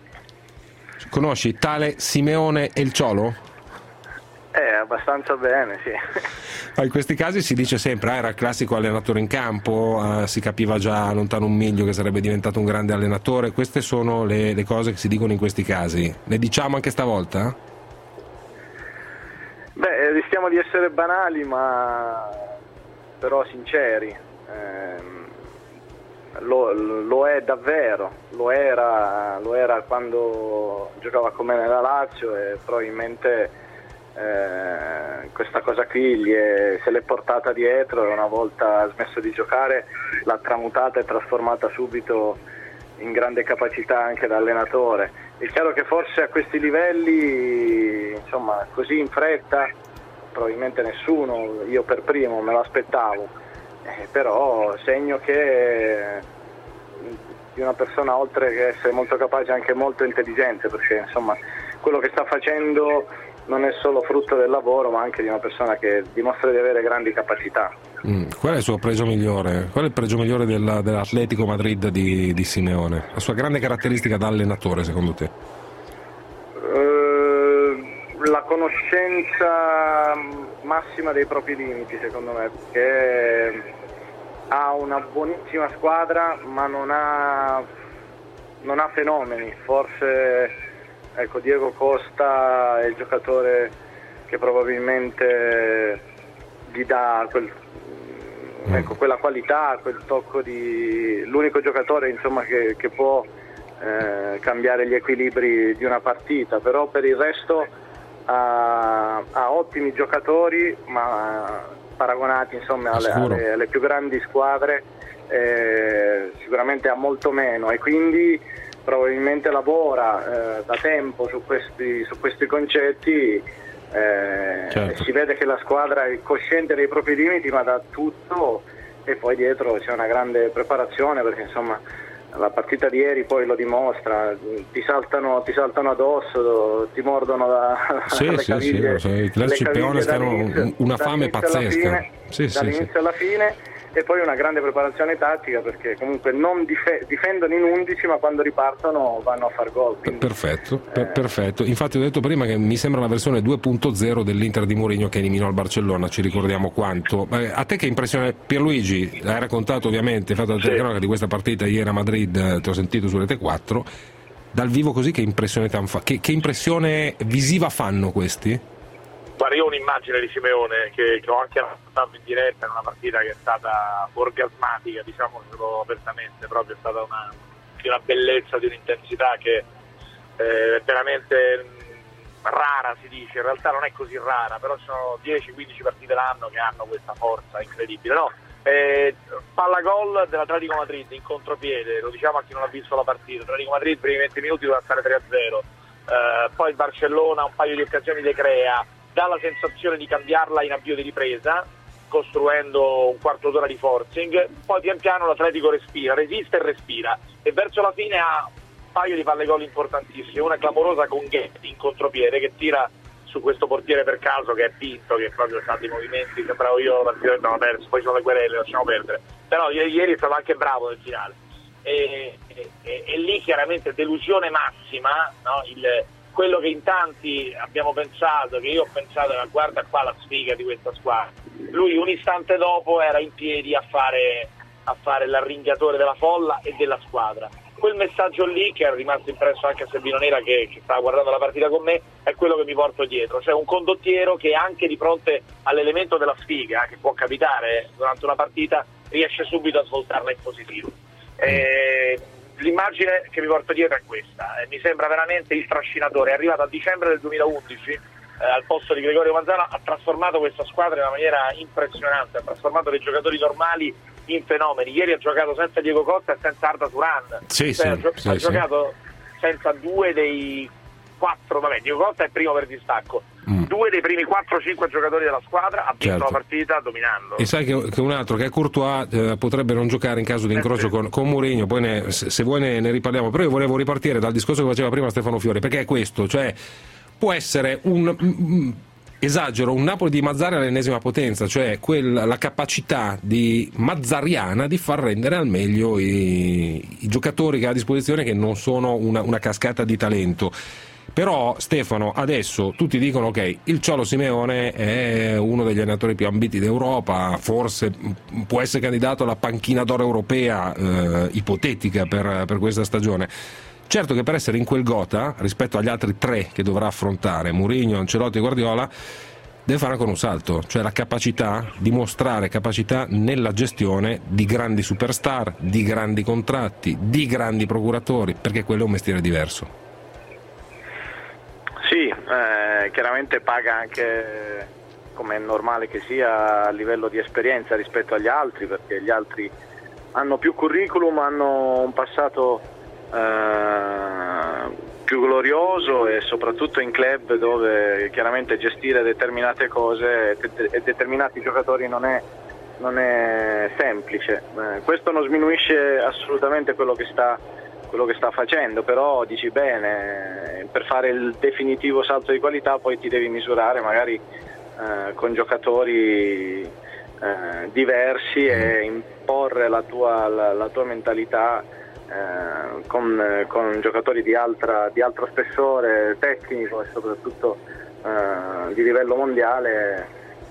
Speaker 3: Conosci tale Simeone El Cholo?
Speaker 22: Abbastanza bene, sì.
Speaker 3: In questi casi si dice sempre era il classico allenatore in campo, si capiva già lontano un miglio che sarebbe diventato un grande allenatore. Queste sono le cose che si dicono in questi casi. Le diciamo anche stavolta?
Speaker 22: Rischiamo di essere banali, ma però sinceri. Lo è davvero, lo era quando giocava con me nella Lazio e probabilmente questa cosa qui se l'è portata dietro e una volta smesso di giocare l'ha tramutata e trasformata subito in grande capacità anche da allenatore. È chiaro che forse a questi livelli, insomma, così in fretta probabilmente nessuno, io per primo me lo aspettavo, però segno che di una persona, oltre che essere molto capace, anche molto intelligente, perché insomma quello che sta facendo non è solo frutto del lavoro, ma anche di una persona che dimostra di avere grandi capacità.
Speaker 3: Qual è il suo pregio migliore? Qual è il pregio migliore dell'Atletico Madrid di Simeone? La sua grande caratteristica da allenatore, secondo te?
Speaker 22: La conoscenza massima dei propri limiti, secondo me, perché ha una buonissima squadra, ma non ha fenomeni. Forse Diego Costa è il giocatore che probabilmente gli dà quella qualità, quel tocco l'unico giocatore insomma che può cambiare gli equilibri di una partita, però per il resto ha ottimi giocatori, ma paragonati insomma alle più grandi squadre sicuramente ha molto meno, e quindi probabilmente lavora da tempo su questi concetti, certo. Si vede che la squadra è cosciente dei propri limiti, ma dà tutto, e poi dietro c'è una grande preparazione, perché insomma la partita di ieri poi lo dimostra, ti saltano addosso, ti mordono dalle caviglie.
Speaker 3: I classici peones che hanno una fame pazzesca.
Speaker 22: Dall'inizio alla fine. E poi una grande preparazione tattica, perché comunque non difendono in 11, ma quando ripartono vanno a far gol. Quindi,
Speaker 3: perfetto. Infatti ho detto prima che mi sembra la versione 2.0 dell'Inter di Mourinho che eliminò il Barcellona, ci ricordiamo quanto. A te che impressione, Pierluigi, hai raccontato ovviamente, hai fatto la telecronaca di questa partita ieri a Madrid, ti ho sentito su Rete 4, dal vivo così che impressione che impressione visiva fanno questi?
Speaker 21: Guarda, io ho un'immagine di Simeone che ho anche raccontato in diretta in una partita che è stata orgasmatica, diciamocelo apertamente, proprio è stata di una bellezza, di un'intensità che è veramente rara, si dice, in realtà non è così rara, però ci sono 10-15 partite l'anno che hanno questa forza incredibile. Palla gol dell'Atletico Madrid in contropiede, lo diciamo a chi non ha visto la partita, l'Atletico Madrid per i 20 minuti doveva stare 3-0, poi il Barcellona un paio di occasioni le crea, dà la sensazione di cambiarla in avvio di ripresa, costruendo un quarto d'ora di forcing, poi pian piano l'Atletico respira, resiste e respira, e verso la fine ha un paio di palle gol importantissime, una clamorosa con Ghetti in contropiede che tira su questo portiere per caso che è Pinto, che proprio ha dei movimenti, sembravo io la partita che abbiamo perso, poi sono le querele, lasciamo perdere, però ieri è stato anche bravo nel finale, e lì chiaramente delusione massima, no? Quello che in tanti abbiamo pensato, che io ho pensato, guarda qua la sfiga di questa squadra, lui un istante dopo era in piedi a fare l'arringhiatore della folla e della squadra. Quel messaggio lì, che è rimasto impresso anche a Selvino Nera che stava guardando la partita con me, è quello che mi porto dietro, cioè un condottiero che anche di fronte all'elemento della sfiga, che può capitare durante una partita, riesce subito a svoltarla in positivo. L'immagine che mi porto dietro è questa, mi sembra veramente il trascinatore, è arrivato a dicembre del 2011 al posto di Gregorio Manzano, ha trasformato questa squadra in una maniera impressionante, ha trasformato dei giocatori normali in fenomeni. Ieri ha giocato senza Diego Costa e senza Arda Turan, ha giocato senza due dei 4, Diego Costa è il primo per distacco, 2 dei primi 4-5 giocatori della squadra, ha vinto la partita dominando.
Speaker 3: E sai che un altro, che è Courtois, potrebbe non giocare in caso di incrocio con Mourinho, poi se vuoi ne riparliamo, però io volevo ripartire dal discorso che faceva prima Stefano Fiori, perché è questo, cioè può essere esagero, un Napoli di Mazzarri all'ennesima potenza, cioè la capacità mazzariana di far rendere al meglio i giocatori che ha a disposizione, che non sono una cascata di talento. Però Stefano, adesso tutti dicono ok, il Cholo Simeone è uno degli allenatori più ambiti d'Europa, forse può essere candidato alla panchina d'oro europea ipotetica per questa stagione. Certo che per essere in quel gota, rispetto agli altri 3 che dovrà affrontare, Mourinho, Ancelotti e Guardiola, deve fare ancora un salto, cioè la capacità, dimostrare capacità nella gestione di grandi superstar, di grandi contratti, di grandi procuratori, perché quello è un mestiere diverso.
Speaker 22: Sì, chiaramente paga anche, come è normale che sia, a livello di esperienza rispetto agli altri, perché gli altri hanno più curriculum, hanno un passato più glorioso, e soprattutto in club dove chiaramente gestire determinate cose e determinati giocatori non è semplice. Questo non sminuisce assolutamente quello che sta facendo, però dici bene, per fare il definitivo salto di qualità poi ti devi misurare magari con giocatori diversi e imporre la tua mentalità con giocatori di altro spessore tecnico e soprattutto di livello mondiale.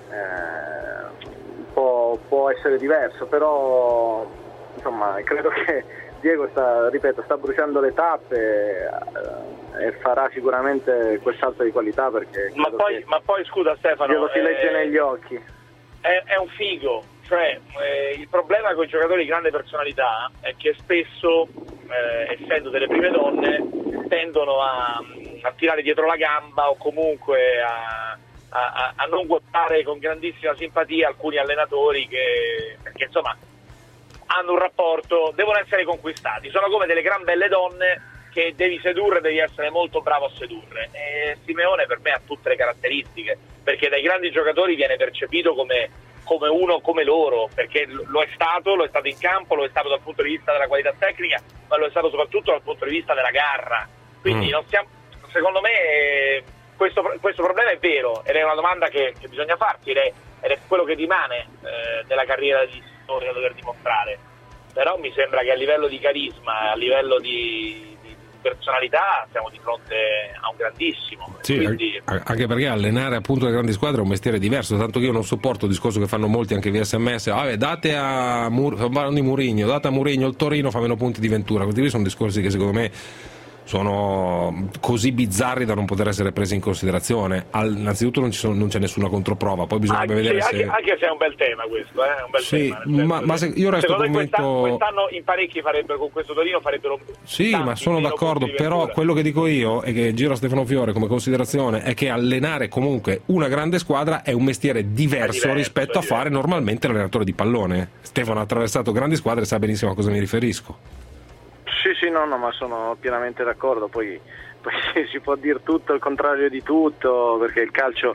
Speaker 22: Può essere diverso, però insomma credo che Diego sta bruciando le tappe e farà sicuramente quel salto di qualità, perché
Speaker 21: ma poi scusa Stefano,
Speaker 22: Diego si legge negli occhi,
Speaker 21: è un figo, cioè il problema con i giocatori di grande personalità è che spesso essendo delle prime donne tendono a tirare dietro la gamba, o comunque a non guardare con grandissima simpatia alcuni allenatori perché insomma hanno un rapporto, devono essere conquistati, sono come delle gran belle donne che devi sedurre, devi essere molto bravo a sedurre, e Simeone per me ha tutte le caratteristiche, perché dai grandi giocatori viene percepito come come uno come loro, perché lo è stato in campo, lo è stato dal punto di vista della qualità tecnica, ma lo è stato soprattutto dal punto di vista della garra. Quindi secondo me questo problema è vero, ed è una domanda che bisogna farsi, ed è quello che rimane della carriera degli istruttori da dover dimostrare. Però mi sembra che a livello di carisma, a livello di personalità, siamo di fronte a un grandissimo.
Speaker 3: Sì, quindi... anche perché allenare appunto le grandi squadre è un mestiere diverso, tanto che io non sopporto il discorso che fanno molti anche via SMS, date a Mourinho, date a Mourinho il Torino, fa meno punti di Ventura. Questi sono discorsi che secondo me sono così bizzarri da non poter essere presi in considerazione. Innanzitutto non c'è nessuna controprova, poi bisogna vedere
Speaker 21: anche se è un bel tema questo, è un bel tema.
Speaker 3: Ma io resto convinto...
Speaker 21: quest'anno in parecchi farebbero con questo Torino, farebbero
Speaker 3: ma sono d'accordo, però quello che dico io e che giro a Stefano Fiore come considerazione è che allenare comunque una grande squadra è un mestiere diverso rispetto a fare normalmente l'allenatore di pallone. Stefano ha attraversato grandi squadre e sa benissimo a cosa mi riferisco.
Speaker 22: Sì, no, ma sono pienamente d'accordo, poi si può dire tutto il contrario di tutto, perché il calcio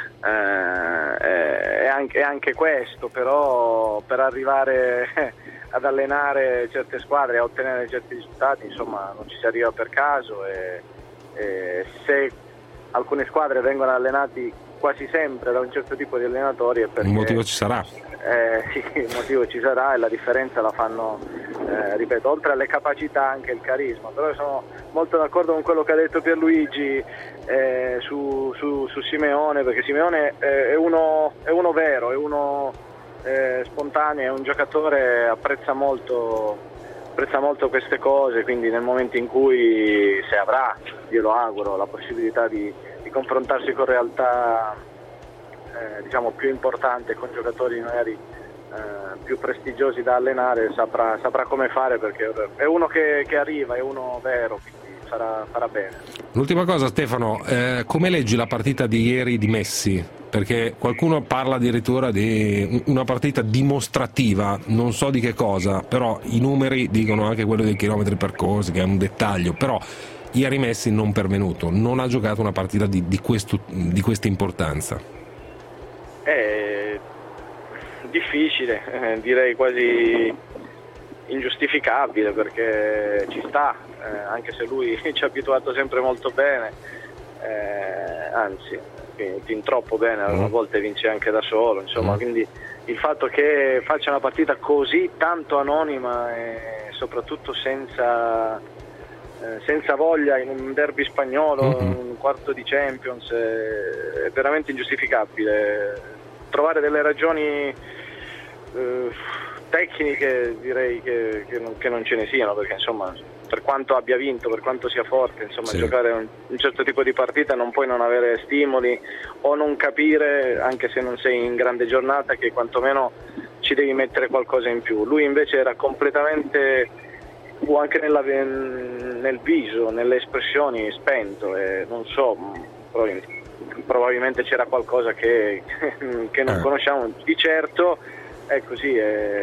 Speaker 22: è anche questo, però per arrivare ad allenare certe squadre e a ottenere certi risultati, insomma, non ci si arriva per caso, e se alcune squadre vengono allenati quasi sempre da un certo tipo di allenatori è perché...
Speaker 3: Un motivo ci sarà.
Speaker 22: Sì, il motivo ci sarà, e la differenza la fanno, ripeto, oltre alle capacità anche il carisma. Però sono molto d'accordo con quello che ha detto Pierluigi su Simeone, perché Simeone è uno vero, è uno spontaneo, è un giocatore, apprezza molto queste cose, quindi nel momento in cui, se avrà, glielo auguro, la possibilità di confrontarsi con realtà diciamo più importante, con giocatori magari più prestigiosi da allenare, saprà come fare, perché è uno che arriva, è uno vero, quindi farà bene.
Speaker 3: L'ultima cosa, Stefano, come leggi la partita di ieri di Messi? Perché qualcuno parla addirittura di una partita dimostrativa, non so di che cosa, però i numeri dicono anche quello dei chilometri percorsi, che è un dettaglio, però ieri Messi non pervenuto, non ha giocato una partita di questa importanza.
Speaker 22: È difficile, direi quasi ingiustificabile, perché ci sta, anche se lui ci ha abituato sempre molto bene, anzi fin troppo bene, a volte vince anche da solo, insomma, quindi il fatto che faccia una partita così tanto anonima e soprattutto senza voglia in un derby spagnolo, un quarto di Champions, è veramente ingiustificabile. Trovare delle ragioni tecniche direi che non ce ne siano, perché insomma, per quanto abbia vinto, per quanto sia forte, insomma, giocare un certo tipo di partita non puoi non avere stimoli o non capire, anche se non sei in grande giornata, che quantomeno ci devi mettere qualcosa in più. Lui invece era completamente, anche nel viso, nelle espressioni, spento, e non so, probabilmente c'era qualcosa che non conosciamo. Di certo è così,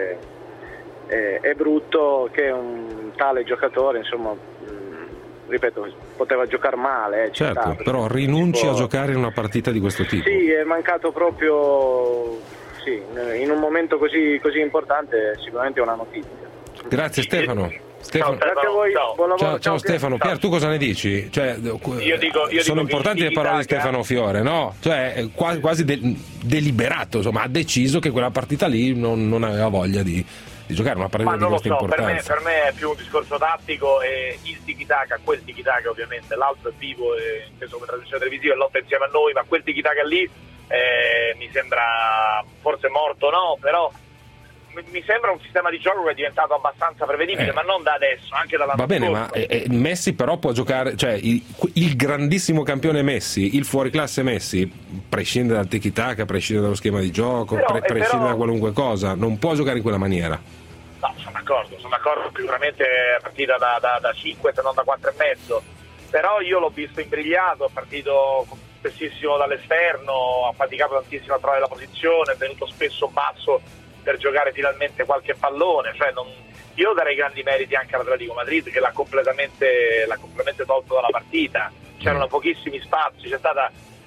Speaker 22: è brutto che un tale giocatore, insomma, ripeto, poteva giocare male,
Speaker 3: certo, però rinunci a giocare in una partita di questo tipo.
Speaker 22: Sì, è mancato proprio, in un momento così importante, sicuramente è una notizia.
Speaker 3: Grazie Stefano.
Speaker 22: Grazie a voi, buon lavoro.
Speaker 3: Ciao Stefano. Pier, tu cosa ne dici? Cioè,
Speaker 21: io dico
Speaker 3: sono importanti le parole di Stefano Fiore, no? Cioè, quasi deliberato, insomma, ha deciso che quella partita lì non aveva voglia di giocare una partita di questa importanza.
Speaker 21: Per me è più un discorso tattico, e il tiki-taka, quel tiki-taka ovviamente, l'altro è vivo, inteso come trasmissione televisiva, e lotta insieme a noi, ma quel tiki-taka lì mi sembra forse morto, no? Però mi sembra un sistema di gioco che è diventato abbastanza prevedibile, ma non da adesso, anche dall'anno
Speaker 3: scorso. Va bene,
Speaker 21: ma
Speaker 3: Messi però può giocare, cioè il grandissimo campione Messi, il fuoriclasse Messi, prescinde dal tiki-taka, prescinde dallo schema di gioco, prescinde da qualunque cosa, non può giocare in quella maniera.
Speaker 21: No, sono d'accordo, sicuramente è partita da 5 se non da 4,5, però io l'ho visto imbrigliato, è partito spessissimo dall'esterno, ha faticato tantissimo a trovare la posizione, è venuto spesso basso per giocare finalmente qualche pallone, cioè io darei grandi meriti anche all'Atletico Madrid, che l'ha completamente tolto dalla partita. C'erano pochissimi spazi, c'è stata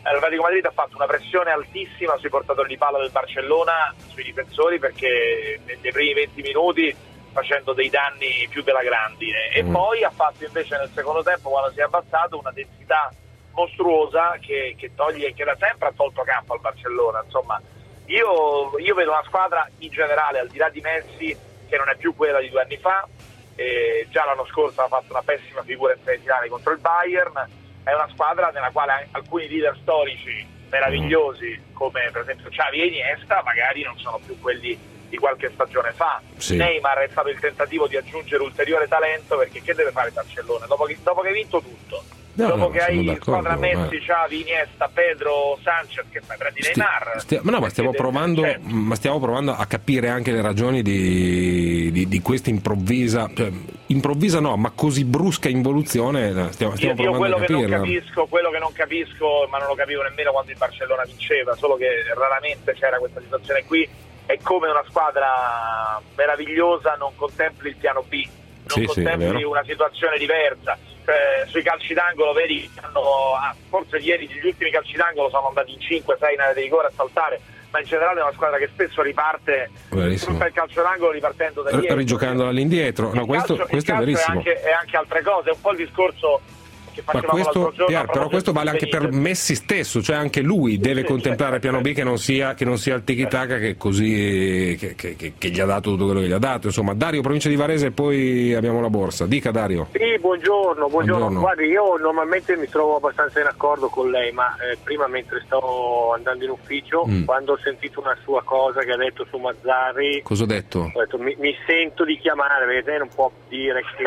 Speaker 21: l'Atletico Madrid ha fatto una pressione altissima sui portatori di palla del Barcellona, sui difensori, perché nei primi 20 minuti facendo dei danni più della grandine, e poi ha fatto invece nel secondo tempo, quando si è abbassato, una densità mostruosa che toglie, che da sempre ha tolto campo al Barcellona. Insomma, io vedo una squadra in generale, al di là di Messi, che non è più quella di 2 anni fa. Già l'anno scorso ha fatto una pessima figura in semifinale contro il Bayern. È una squadra nella quale alcuni leader storici meravigliosi, come per esempio Xavi e Iniesta, magari non sono più quelli di qualche stagione fa.
Speaker 3: Sì.
Speaker 21: Neymar è stato il tentativo di aggiungere ulteriore talento, perché che deve fare il Barcellona dopo che hai vinto tutto? Dopo che hai in squadra Messi, Xavi, Iniesta, Pedro, Sanchez, che fai? Prendi Neymar?
Speaker 3: Ma stiamo provando a capire anche le ragioni di questa improvvisa no, ma così brusca involuzione. Stiamo provando
Speaker 21: quello
Speaker 3: a capirla.
Speaker 21: Quello che non capisco, ma non lo capivo nemmeno quando il Barcellona vinceva, solo che raramente c'era questa situazione qui, è come una squadra meravigliosa non contempli il piano B, non contempli una situazione diversa. Sui calci d'angolo vedi, forse ieri gli ultimi calci d'angolo sono andati in 5-6 in area di rigore a saltare, ma in generale è una squadra che spesso riparte, sfrutta il calcio d'angolo ripartendo da dietro,
Speaker 3: rigiocandola all'indietro. No, questo è verissimo.
Speaker 21: È anche altre cose, è un po' il discorso che facevamo l'altro giorno.
Speaker 3: Però questo vale anche per Messi stesso, cioè anche lui deve contemplare il piano B, che non sia il tiki-taka che così che gli ha dato tutto quello che gli ha dato. Insomma, Dario, provincia di Varese, e poi abbiamo la borsa. Dica, Dario.
Speaker 4: Sì, buongiorno. Guardi, io normalmente mi trovo abbastanza in accordo con lei, ma prima, mentre stavo andando in ufficio, quando ho sentito una sua cosa che ha detto su Mazzarri,
Speaker 3: cosa ho detto?
Speaker 4: Ho detto mi sento di chiamare, perché lei non può dire che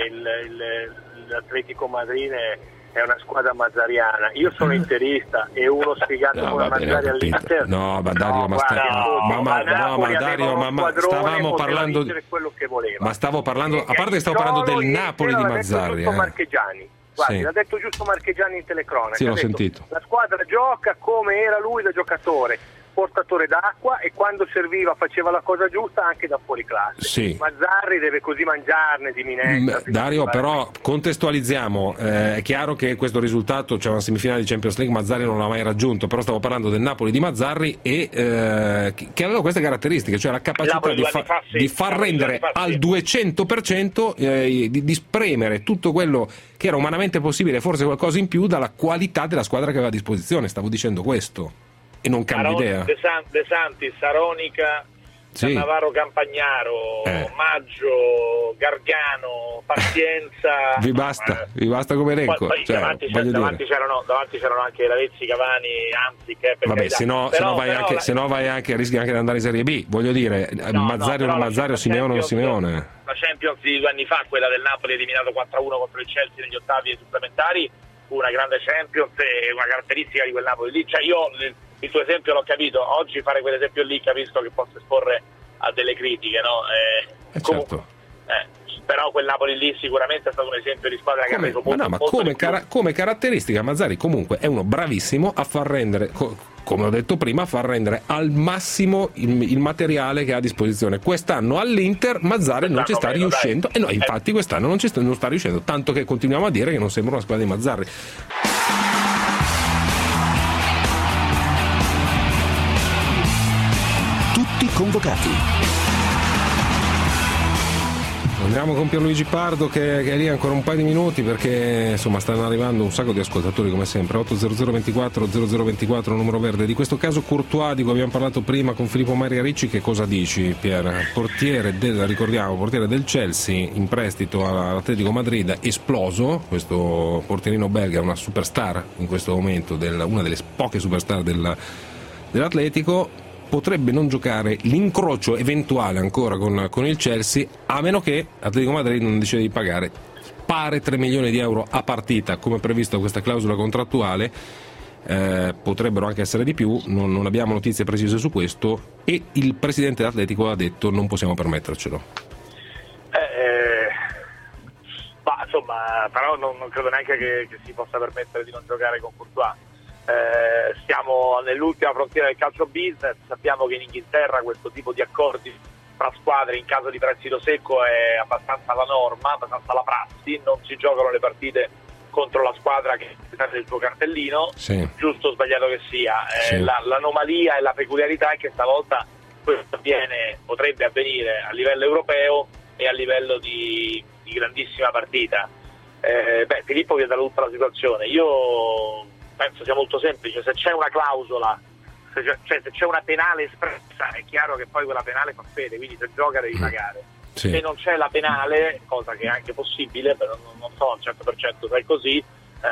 Speaker 4: l'Atletico Madrid è una squadra mazzariana. Io sono interista e uno sfigato come Mazzarri all'Inter.
Speaker 3: No, ma Dario, stavamo parlando di quello che voleva. Ma stavo parlando, a parte che stavo parlando del Napoli di Mazzarri.
Speaker 4: Marchegiani. Guardi, l'ha detto giusto Marchegiani in telecronaca.
Speaker 3: Sì, l'ho sentito.
Speaker 4: La squadra gioca come era lui da giocatore, portatore d'acqua, e quando serviva faceva la cosa giusta anche da fuori classe.
Speaker 3: Sì.
Speaker 4: Mazzarri deve così mangiarne di minetta.
Speaker 3: Dario, però contestualizziamo, è chiaro che questo risultato, cioè una semifinale di Champions League, Mazzarri non l'ha mai raggiunto, però stavo parlando del Napoli di Mazzarri e che aveva queste caratteristiche, cioè la capacità di far rendere al 200%, di spremere tutto quello che era umanamente possibile, forse qualcosa in più, dalla qualità della squadra che aveva a disposizione. Stavo dicendo questo. E non cambia idea.
Speaker 21: De Santis, Saronica, Cannavaro, Campagnaro, Maggio, Gargano, Pazienza.
Speaker 3: Vi basta come elenco.
Speaker 21: Poi davanti c'erano anche Lavezzi, Cavani, Anzic.
Speaker 3: Vabbè, se no vai anche, rischi anche di andare in Serie B. Voglio dire, Mazzarri o non Mazzarri, o Simeone o non Simeone.
Speaker 21: La Champions di 2 anni fa, quella del Napoli eliminato 4-1 contro il Chelsea negli ottavi e supplementari, fu una grande Champions e una caratteristica di quel Napoli lì. Cioè io il tuo esempio l'ho capito, oggi fare quell'esempio lì capisco che possa esporre a delle critiche, no?
Speaker 3: Certo.
Speaker 21: Però quel Napoli lì sicuramente è stato un esempio di squadra che ha reso
Speaker 3: come caratteristica Mazzarri comunque è uno bravissimo a far rendere, come ho detto prima, a far rendere al massimo il materiale che ha a disposizione. Quest'anno all'Inter Mazzarri non ci sta riuscendo, e no, infatti quest'anno non sta riuscendo, tanto che continuiamo a dire che non sembra una squadra di Mazzarri.
Speaker 2: Tutti convocati.
Speaker 3: Andiamo con Pierluigi Pardo che è lì ancora un paio di minuti, perché insomma stanno arrivando un sacco di ascoltatori come sempre. 80024 0024 numero verde. Di questo caso Courtois di cui abbiamo parlato prima con Filippo Maria Ricci, che cosa dici, Pier? Portiere del Chelsea in prestito all'Atletico Madrid, esploso. Questo portierino belga è una superstar in questo momento, una delle poche superstar dell'Atletico. Potrebbe non giocare l'incrocio eventuale ancora con il Chelsea, a meno che Atletico Madrid non decide di pagare, pare 3 milioni di euro a partita come previsto questa clausola contrattuale. Potrebbero anche essere di più, non abbiamo notizie precise su questo, e il presidente dell'Atletico ha detto non possiamo permettercelo.
Speaker 21: Ma insomma, però non credo neanche che si possa permettere di non giocare con Courtois. Siamo nell'ultima frontiera del calcio business, sappiamo che in Inghilterra questo tipo di accordi tra squadre in caso di prestito secco è abbastanza la norma, abbastanza la prassi, non si giocano le partite contro la squadra che è del tuo cartellino,
Speaker 3: sì.
Speaker 21: Giusto o sbagliato che sia.
Speaker 3: Sì.
Speaker 21: L'anomalia e la peculiarità è che stavolta questo potrebbe avvenire a livello europeo e a livello di grandissima partita. Filippo vi ha dato tutta la situazione. Io penso sia molto semplice: se c'è una clausola, se c'è una penale espressa, è chiaro che poi quella penale fa fede, quindi se gioca devi pagare.
Speaker 3: Sì.
Speaker 21: Se non c'è la penale, cosa che è anche possibile, però non so al 100% se è così,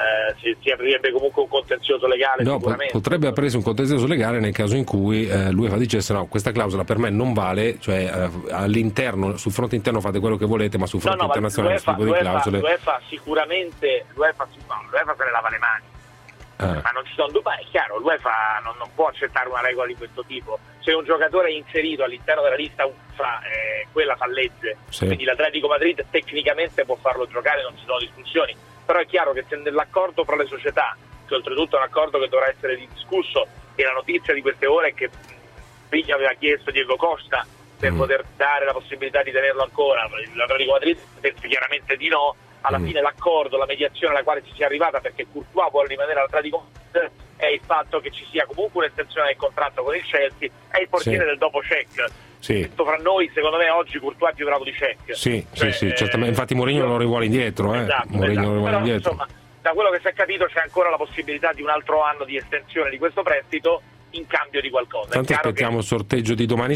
Speaker 21: si aprirebbe comunque un contenzioso legale.
Speaker 3: No,
Speaker 21: sicuramente
Speaker 3: potrebbe aprirsi un contenzioso legale nel caso in cui l'UEFA dicesse no, questa clausola per me non vale, cioè all'interno, sul fronte interno fate quello che volete, ma sul fronte internazionale questo tipo di clausole.
Speaker 21: L'UEFA sicuramente l'UEFA se ne lava le mani. Ma non ci sono dubbi, è chiaro, l'UEFA non può accettare una regola di questo tipo. Se un giocatore è inserito all'interno della lista UEFA, quella fa legge, sì. Quindi l'Atletico Madrid tecnicamente può farlo giocare, non ci sono discussioni, però è chiaro che se nell'accordo fra le società, che oltretutto è un accordo che dovrà essere discusso, e la notizia di queste ore è che Piglia aveva chiesto Diego Costa per poter dare la possibilità di tenerlo ancora, l'Atletico Madrid pensa chiaramente di no. Alla fine l'accordo, la mediazione alla quale ci si è arrivata, perché Courtois vuole rimanere all'Atletico, è il fatto che ci sia comunque un'estensione del contratto con il Chelsea, è il portiere del dopo Cech.
Speaker 3: Sì.
Speaker 21: Fra noi, secondo me, oggi Courtois è più bravo di Cech.
Speaker 3: Sì, certamente. Infatti Mourinho lo rivuole indietro.
Speaker 21: Esatto.
Speaker 3: Indietro.
Speaker 21: Insomma, da quello che si è capito c'è ancora la possibilità di un altro anno di estensione di questo prestito in cambio di qualcosa.
Speaker 3: Tanto aspettiamo il sorteggio di domani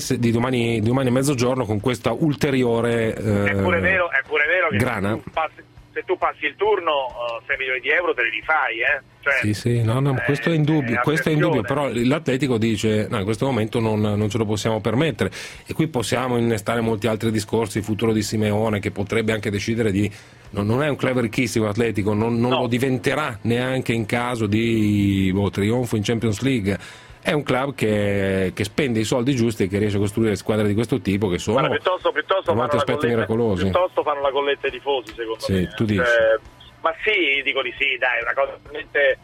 Speaker 3: a mezzogiorno con questa ulteriore
Speaker 21: è pure vero che
Speaker 3: grana.
Speaker 21: Se tu passi il turno 6 milioni di euro te li rifai, Cioè,
Speaker 3: sì, no, questo è indubbio, però l'Atletico dice no, in questo momento non ce lo possiamo permettere, e qui possiamo innestare molti altri discorsi, il futuro di Simeone che potrebbe anche decidere di non è un club ricchissimo l'Atletico, non lo diventerà neanche in caso di trionfo in Champions League. È un club che spende i soldi giusti e che riesce a costruire squadre di questo tipo che sono
Speaker 21: piuttosto
Speaker 3: molti aspetti miracolosi.
Speaker 21: Piuttosto fanno la colletta ai tifosi, secondo me.
Speaker 3: Tu dici.
Speaker 21: Ma sì, dico di sì, dai, è una cosa veramente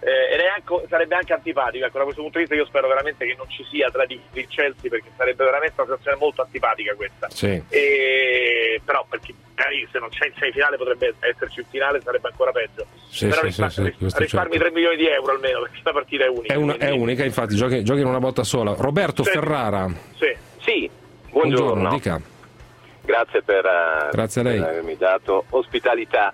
Speaker 21: sarebbe anche antipatico. Ecco, da questo punto di vista io spero veramente che non ci sia tra il Chelsea, perché sarebbe veramente una situazione molto antipatica questa.
Speaker 3: Sì.
Speaker 21: Però perché se non c'è in semifinale potrebbe esserci un finale, sarebbe ancora peggio. Però risparmi 3 milioni di euro almeno, perché questa partita è unica.
Speaker 3: È unica, infatti giochi in una botta sola. Roberto Ferrara.
Speaker 7: Sì, buongiorno.
Speaker 3: Dica.
Speaker 7: Grazie per avermi dato ospitalità.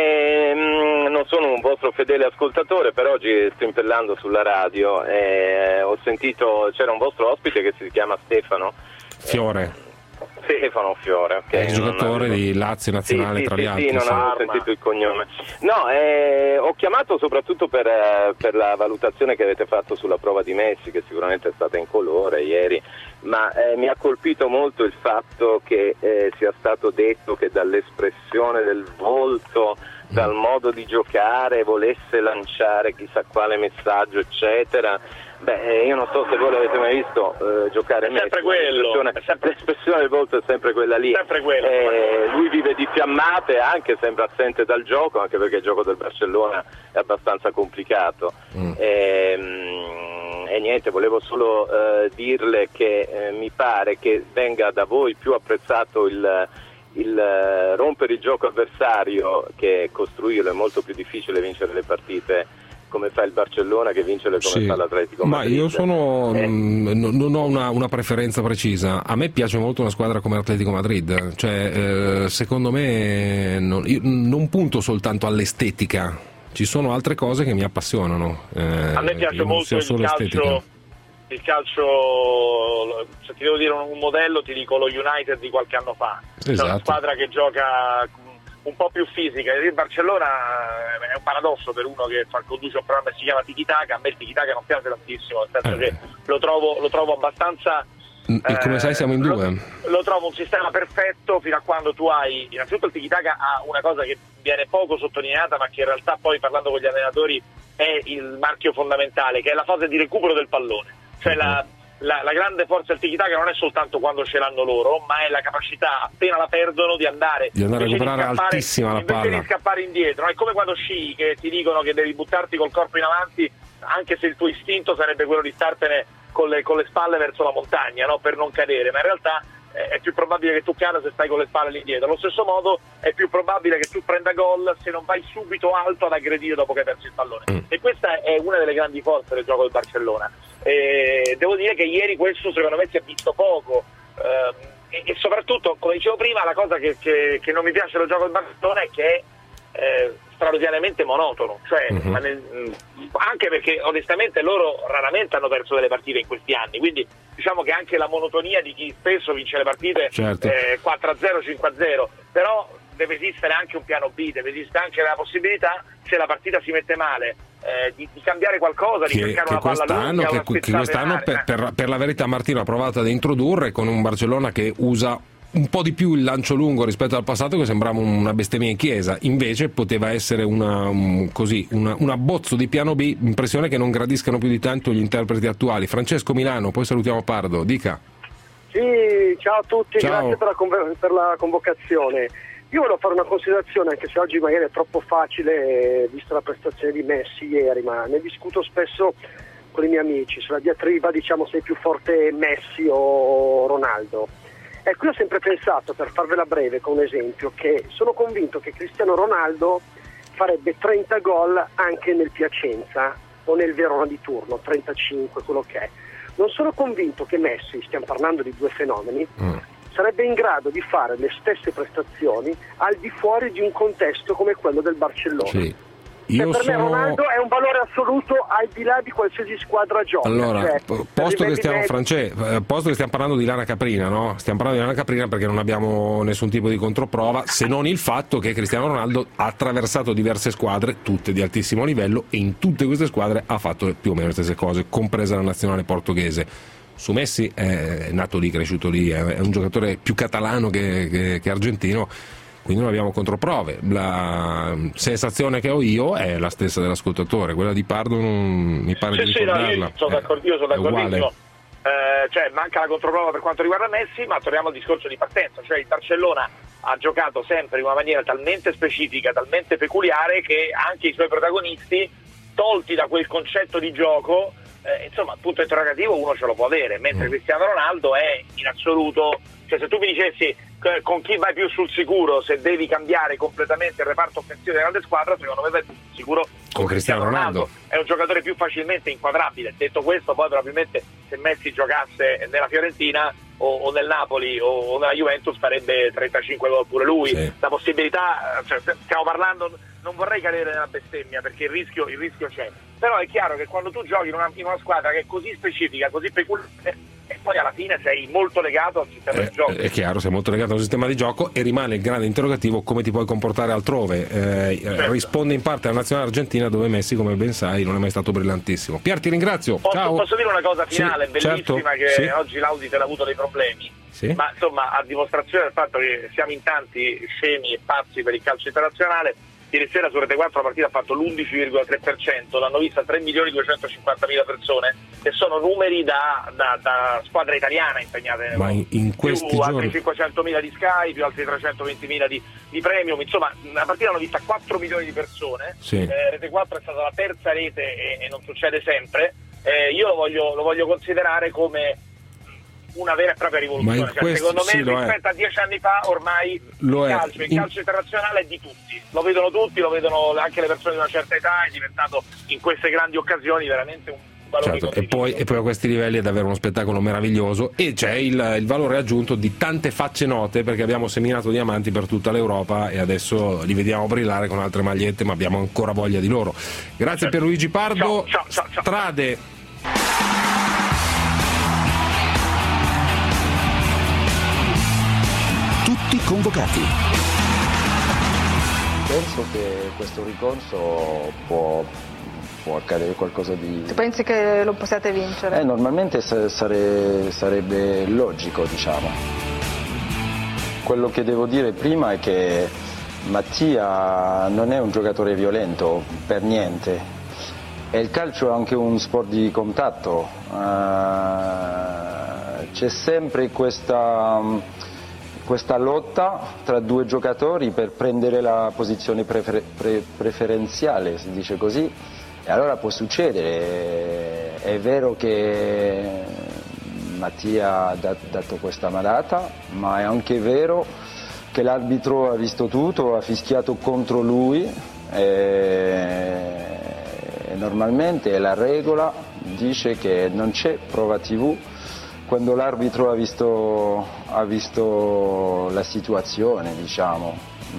Speaker 7: Non sono un vostro fedele ascoltatore, però oggi strimpellando sulla radio ho sentito, c'era un vostro ospite che si chiama Stefano
Speaker 3: Fiore.
Speaker 7: Stefano Fiore,
Speaker 3: ex giocatore di Lazio Nazionale, tra gli altri.
Speaker 7: Sì, non avevo sentito il cognome. No, ho chiamato soprattutto per la valutazione che avete fatto sulla prova di Messi, che sicuramente è stata incolore ieri, ma mi ha colpito molto il fatto che sia stato detto che dall'espressione del volto, dal modo di giocare, volesse lanciare chissà quale messaggio, eccetera. Io non so se voi l'avete mai visto giocare Messi.
Speaker 21: Sempre quello.
Speaker 7: L'espressione del volto è sempre quella lì.
Speaker 21: Sempre quello.
Speaker 7: Lui vive di fiammate, anche sempre assente dal gioco, anche perché il gioco del Barcellona è abbastanza complicato. E niente, volevo solo dirle che mi pare che venga da voi più apprezzato il rompere il gioco avversario che costruirlo. È molto più difficile vincere le partite come fa il Barcellona che vincere come fa l'Atletico Madrid.
Speaker 3: Ma io non ho una preferenza precisa. A me piace molto una squadra come l'Atletico Madrid, cioè secondo me io non punto soltanto all'estetica, ci sono altre cose che mi appassionano.
Speaker 21: A me piace molto il calcio, se ti devo dire un modello ti dico lo United di qualche anno fa.
Speaker 3: Esatto.
Speaker 21: Cioè una squadra che gioca un po' più fisica. Il Barcellona è un paradosso per uno che conduce un programma che si chiama Tiki Taka. A me il Tiki Taka non piace tantissimo, nel senso che lo trovo abbastanza
Speaker 3: come sai siamo in due.
Speaker 21: Lo trovo un sistema perfetto fino a quando tu hai, innanzitutto il Tiki Taka ha una cosa che viene poco sottolineata, ma che in realtà poi parlando con gli allenatori è il marchio fondamentale, che è la fase di recupero del pallone. Cioè la grande forza del tiki-taka non è soltanto quando ce l'hanno loro, ma è la capacità, appena la perdono, di andare
Speaker 3: a recuperare altissima la palla,
Speaker 21: invece di scappare indietro. È come quando sci, che ti dicono che devi buttarti col corpo in avanti, anche se il tuo istinto sarebbe quello di startene con le spalle verso la montagna, no? Per non cadere, ma in realtà è più probabile che tu cada se stai con le spalle all'indietro. Allo stesso modo è più probabile che tu prenda gol se non vai subito alto ad aggredire dopo che hai perso il pallone. E questa è una delle grandi forze del gioco del Barcellona. Devo dire che ieri questo secondo me si è visto poco, e soprattutto, come dicevo prima, la cosa che non mi piace del gioco del Barcellona è che è straordinariamente monotono, cioè, anche perché onestamente loro raramente hanno perso delle partite in questi anni, quindi diciamo che anche la monotonia di chi spesso vince le partite 4-0, 5-0, però deve esistere anche un piano B, deve esistere anche la possibilità, se la partita si mette male, di cambiare qualcosa, di cercare una palla lunga,
Speaker 3: che quest'anno per la verità Martino ha provato ad introdurre, con un Barcellona che usa un po' di più il lancio lungo rispetto al passato, che sembrava una bestemmia in chiesa, invece poteva essere un abbozzo di piano B. Impressione che non gradiscano più di tanto gli interpreti attuali. Francesco Milano, poi salutiamo Pardo, dica.
Speaker 9: Sì, ciao a tutti,
Speaker 3: ciao.
Speaker 9: Grazie per la convocazione. Io volevo fare una considerazione, anche se oggi magari è troppo facile vista la prestazione di Messi ieri, ma ne discuto spesso con i miei amici sulla diatriba, diciamo, se è più forte Messi o Ronaldo. Ecco, io ho sempre pensato, per farvela breve con un esempio, che sono convinto che Cristiano Ronaldo farebbe 30 gol anche nel Piacenza o nel Verona di turno, 35, quello che è. Non sono convinto che Messi, stiamo parlando di due fenomeni, sarebbe in grado di fare le stesse prestazioni al di fuori di un contesto come quello del Barcellona.
Speaker 3: Sì.
Speaker 9: Per me Ronaldo è un valore assoluto al di là di qualsiasi squadra gioca.
Speaker 3: Allora, posto che stiamo parlando di Lana Caprina, no? Stiamo parlando di Lana Caprina perché non abbiamo nessun tipo di controprova, se non il fatto che Cristiano Ronaldo ha attraversato diverse squadre, tutte di altissimo livello, e in tutte queste squadre ha fatto più o meno le stesse cose, compresa la nazionale portoghese. Su Messi è nato lì, cresciuto lì, è un giocatore più catalano che argentino, quindi non abbiamo controprove. La sensazione che ho io è la stessa dell'ascoltatore, quella di Pardo non mi pare di ricordarla.
Speaker 21: Io sono d'accordissimo. Cioè, manca la controprova per quanto riguarda Messi, ma torniamo al discorso di partenza, cioè il Barcellona ha giocato sempre in una maniera talmente specifica, talmente peculiare, che anche i suoi protagonisti, tolti da quel concetto di gioco, insomma, punto interrogativo uno ce lo può avere, mentre Cristiano Ronaldo è in assoluto, cioè se tu mi dicessi con chi vai più sul sicuro se devi cambiare completamente il reparto offensivo della grande squadra, secondo me vai più sul sicuro
Speaker 3: con Cristiano Ronaldo.
Speaker 21: È un giocatore più facilmente inquadrabile. Detto questo, poi probabilmente se Messi giocasse nella Fiorentina o nel Napoli o nella Juventus farebbe 35 gol pure lui. Sì. La possibilità, cioè, stiamo parlando, non vorrei cadere nella bestemmia perché il rischio c'è, però è chiaro che quando tu giochi in una squadra che è così specifica, così peculiare, e poi alla fine sei molto legato al sistema di gioco. È
Speaker 3: chiaro, sei molto legato al sistema di gioco, e rimane il grande interrogativo: come ti puoi comportare altrove?
Speaker 21: Certo.
Speaker 3: Risponde in parte alla nazionale argentina, dove Messi, come ben sai, non è mai stato brillantissimo. Pier, ti ringrazio.
Speaker 21: Posso dire una cosa finale,
Speaker 3: sì,
Speaker 21: bellissima,
Speaker 3: certo,
Speaker 21: che oggi l'Audit ha avuto dei problemi,
Speaker 3: sì,
Speaker 21: ma insomma a dimostrazione del fatto che siamo in tanti scemi e pazzi per il calcio internazionale. Ieri sera su Rete 4 la partita ha fatto l'11,3%, l'hanno vista 3.250.000 persone, e sono numeri da squadra italiana impegnate
Speaker 3: in questi
Speaker 21: più
Speaker 3: giorni.
Speaker 21: altri 500.000 di Sky, più altri 320.000 di Premium, insomma la partita l'hanno vista 4 milioni di persone.
Speaker 3: Sì.
Speaker 21: Rete 4 è stata la terza rete e non succede sempre. Io lo voglio considerare come una vera e propria rivoluzione, cioè, secondo me rispetto a 10 anni fa ormai il calcio internazionale è di tutti, lo vedono tutti, lo vedono anche le persone di una certa età, è diventato in queste grandi occasioni veramente un valore.
Speaker 3: Certo, e poi a questi livelli è davvero uno spettacolo meraviglioso, e c'è il valore aggiunto di tante facce note, perché abbiamo seminato diamanti per tutta l'Europa e adesso li vediamo brillare con altre magliette, ma abbiamo ancora voglia di loro. Grazie per Luigi Pardo.
Speaker 21: Ciao.
Speaker 3: Strade.
Speaker 2: Convocati.
Speaker 10: Penso che questo ricorso può accadere qualcosa di...
Speaker 23: Tu pensi che lo possiate vincere?
Speaker 10: Normalmente sarebbe logico, diciamo. Quello che devo dire prima è che Mattia non è un giocatore violento, per niente. E il calcio è anche un sport di contatto. C'è sempre questa lotta tra due giocatori per prendere la posizione preferenziale, si dice così, e allora può succedere. È vero che Mattia ha dato questa manata, ma è anche vero che l'arbitro ha visto tutto, ha fischiato contro lui e normalmente la regola dice che non c'è prova TV quando l'arbitro ha visto la situazione, diciamo,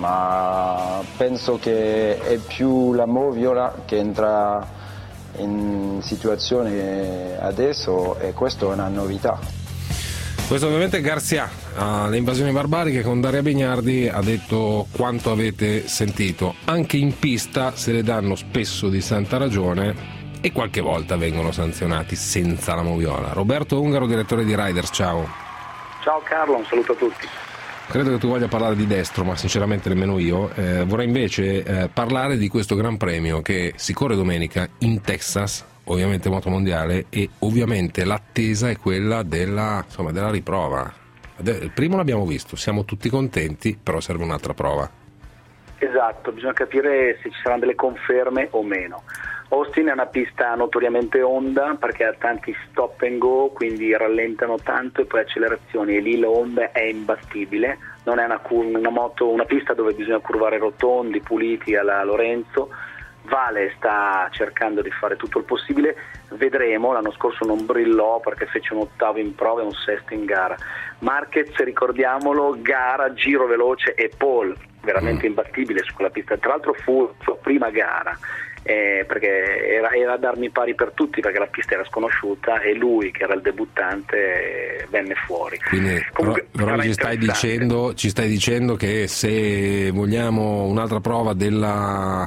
Speaker 10: ma penso che è più la moviola che entra in situazione adesso e questa è una novità.
Speaker 3: Questo ovviamente Garcia alle invasioni barbariche con Daria Bignardi ha detto quanto avete sentito. Anche in pista se le danno spesso di santa ragione e qualche volta vengono sanzionati senza la moviola. Roberto Ungaro, direttore di Riders, ciao.
Speaker 8: Ciao Carlo, un saluto a tutti.
Speaker 3: Credo che tu voglia parlare di destro, ma sinceramente nemmeno io. Vorrei invece parlare di questo Gran Premio che si corre domenica in Texas, ovviamente moto mondiale, e ovviamente l'attesa è quella della riprova. Il primo l'abbiamo visto, siamo tutti contenti, però serve un'altra prova.
Speaker 8: Esatto, bisogna capire se ci saranno delle conferme o meno. Austin è una pista notoriamente Honda perché ha tanti stop and go, quindi rallentano tanto e poi accelerazioni, e lì la Honda è imbattibile, non è una pista dove bisogna curvare rotondi, puliti alla Lorenzo. Vale sta cercando di fare tutto il possibile, vedremo. L'anno scorso non brillò perché fece un ottavo in prova e un sesto in gara. Marquez, ricordiamolo, gara, giro veloce e pole, veramente imbattibile su quella pista. Tra l'altro fu la sua prima gara, perché era darmi pari per tutti perché la pista era sconosciuta e lui che era il debuttante venne fuori.
Speaker 3: Quindi, però ci stai dicendo che se vogliamo un'altra prova delle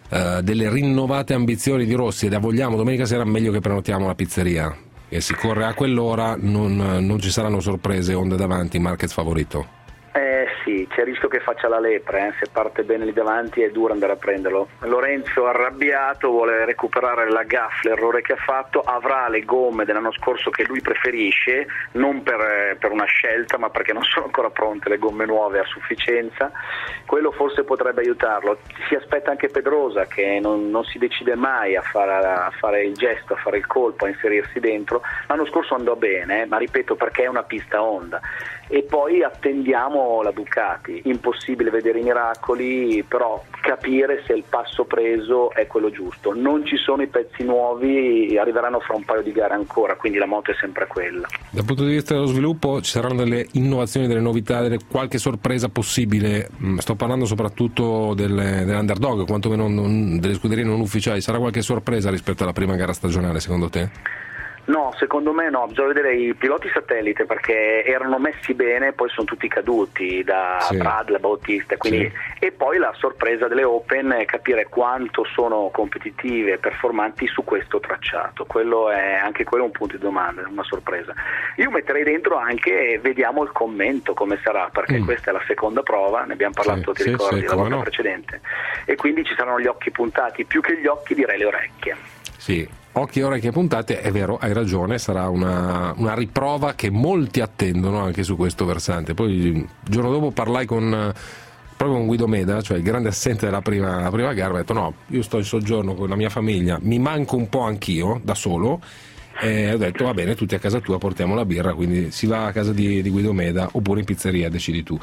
Speaker 3: rinnovate ambizioni di Rossi e la vogliamo domenica sera, meglio che prenotiamo la pizzeria e si corre a quell'ora, non ci saranno sorprese, Honda davanti, Marquez favorito.
Speaker 8: Sì, c'è il rischio che faccia la lepre, se parte bene lì davanti è duro andare a prenderlo. Lorenzo arrabbiato, vuole recuperare la gaffa, l'errore che ha fatto, avrà le gomme dell'anno scorso che lui preferisce, non per una scelta ma perché non sono ancora pronte le gomme nuove a sufficienza. Quello forse potrebbe aiutarlo. Si aspetta anche Pedrosa che non si decide mai a fare il gesto, a fare il colpo, a inserirsi dentro. L'anno scorso andò bene, ma ripeto perché è una pista Honda. E poi attendiamo la Ducati, impossibile vedere i miracoli, però capire se il passo preso è quello giusto. Non ci sono i pezzi nuovi, arriveranno fra un paio di gare ancora, quindi la moto è sempre quella.
Speaker 3: Dal punto di vista dello sviluppo ci saranno delle innovazioni, delle novità, qualche sorpresa possibile? Sto parlando soprattutto dell'underdog, quantomeno delle scuderie non ufficiali. Sarà qualche sorpresa rispetto alla prima gara stagionale secondo te?
Speaker 8: No, secondo me no, bisogna vedere i piloti satellite perché erano messi bene, poi sono tutti caduti da Pradle, Bautista, quindi e poi la sorpresa delle Open è capire quanto sono competitive e performanti su questo tracciato. Quello è anche quello un punto di domanda, una sorpresa. Io metterei dentro anche, vediamo il commento come sarà, perché questa è la seconda prova, ne abbiamo parlato, ti ricordi, la volta precedente, e quindi ci saranno gli occhi puntati, più che gli occhi direi le orecchie.
Speaker 3: Sì, occhi e orecchie puntate, è vero, hai ragione, sarà una riprova che molti attendono anche su questo versante. Poi il giorno dopo parlai proprio con Guido Meda, cioè il grande assente della prima gara, mi ha detto no, io sto in soggiorno con la mia famiglia, mi manco un po' anch'io, da solo, e ho detto va bene, tutti a casa tua, portiamo la birra, quindi si va a casa di Guido Meda oppure in pizzeria, decidi tu.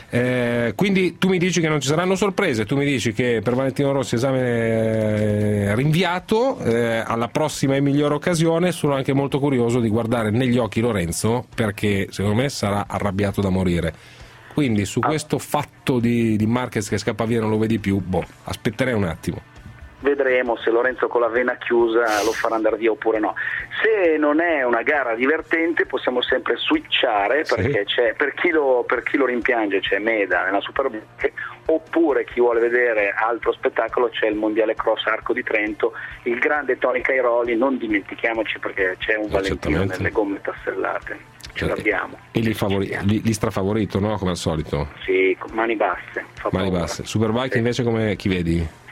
Speaker 3: Quindi tu mi dici che non ci saranno sorprese, tu mi dici che per Valentino Rossi esame rinviato, alla prossima e migliore occasione. Sono anche molto curioso di guardare negli occhi Lorenzo perché secondo me sarà arrabbiato da morire. Quindi su questo fatto di Marquez che scappa via non lo vedi più, aspetterei un attimo.
Speaker 8: Vedremo se Lorenzo con la vena chiusa lo farà andare via oppure no. Se non è una gara divertente possiamo sempre switchare perché c'è, per chi lo rimpiange c'è Meda nella Superbike, oppure chi vuole vedere altro spettacolo c'è il Mondiale Cross Arco di Trento, il grande Tony Cairoli, non dimentichiamoci perché c'è un Valentino nelle gomme tassellate. Ce l'abbiamo.
Speaker 3: E lì strafavorito, no? Come al solito?
Speaker 8: Sì, mani basse.
Speaker 3: Mani basse. Superbike invece come chi vedi?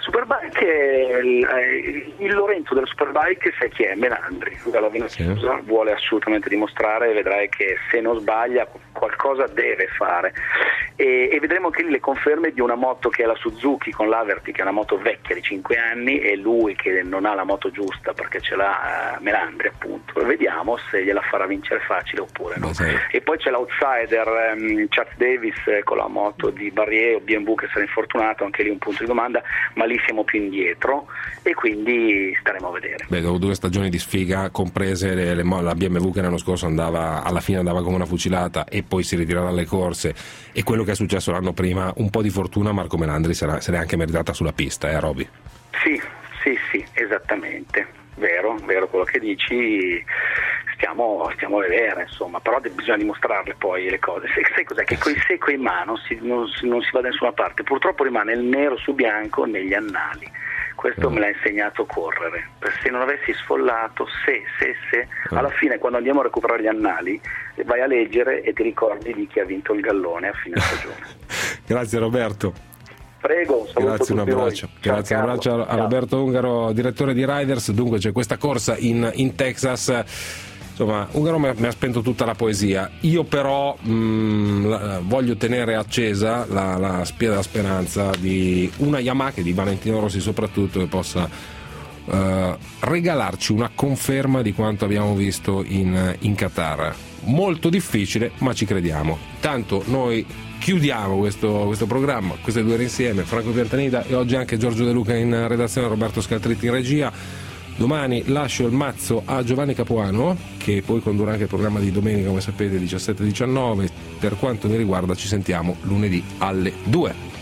Speaker 8: Superbike è il Lorenzo del Superbike, sai chi è? Melandri, dalla Venezia, vuole assolutamente dimostrare, vedrai che se non sbaglia qualcosa deve fare e vedremo che lì le conferme di una moto che è la Suzuki con l'Averty, che è una moto vecchia di 5 anni, e lui che non ha la moto giusta perché ce l'ha Melandri appunto, e vediamo se gliela farà vincere facile oppure no. E poi c'è l'outsider Chad Davis con la moto di Barrier o BMW che sarà infortunato, anche lì un punto di domanda, ma lì siamo più indietro e quindi staremo a vedere.
Speaker 3: Beh, dopo 2 stagioni di sfiga comprese la BMW che l'anno scorso alla fine andava come una fucilata e poi si ritira dalle corse, e quello che è successo l'anno prima, un po' di fortuna Marco Melandri se l'è anche meritata sulla pista, Roby?
Speaker 8: Sì, esattamente, vero quello che dici, stiamo a vedere, insomma, però bisogna dimostrarle poi le cose. Sai cos'è? Che coi se coi ma non si va da nessuna parte, purtroppo rimane il nero su bianco negli annali. Questo me l'ha insegnato correre, se non avessi sfollato alla fine quando andiamo a recuperare gli annali vai a leggere e ti ricordi di chi ha vinto il gallone a fine stagione.
Speaker 3: Grazie Roberto.
Speaker 8: Prego,
Speaker 3: grazie, un abbraccio. Grazie, un abbraccio a Roberto Ungaro, direttore di Riders. Dunque c'è questa corsa in Texas. Insomma, Ungaro mi ha spento tutta la poesia. Io però voglio tenere accesa la spia della speranza di una Yamaha, di Valentino Rossi soprattutto, che possa regalarci una conferma di quanto abbiamo visto in Qatar. Molto difficile, ma ci crediamo. Tanto noi chiudiamo questo programma, queste 2 ore insieme, Franco Piantanida e oggi anche Giorgio De Luca in redazione, Roberto Scaltritti in regia. Domani lascio il mazzo a Giovanni Capuano, che poi condurrà anche il programma di domenica, come sapete, 17-19. Per quanto mi riguarda ci sentiamo lunedì alle 2.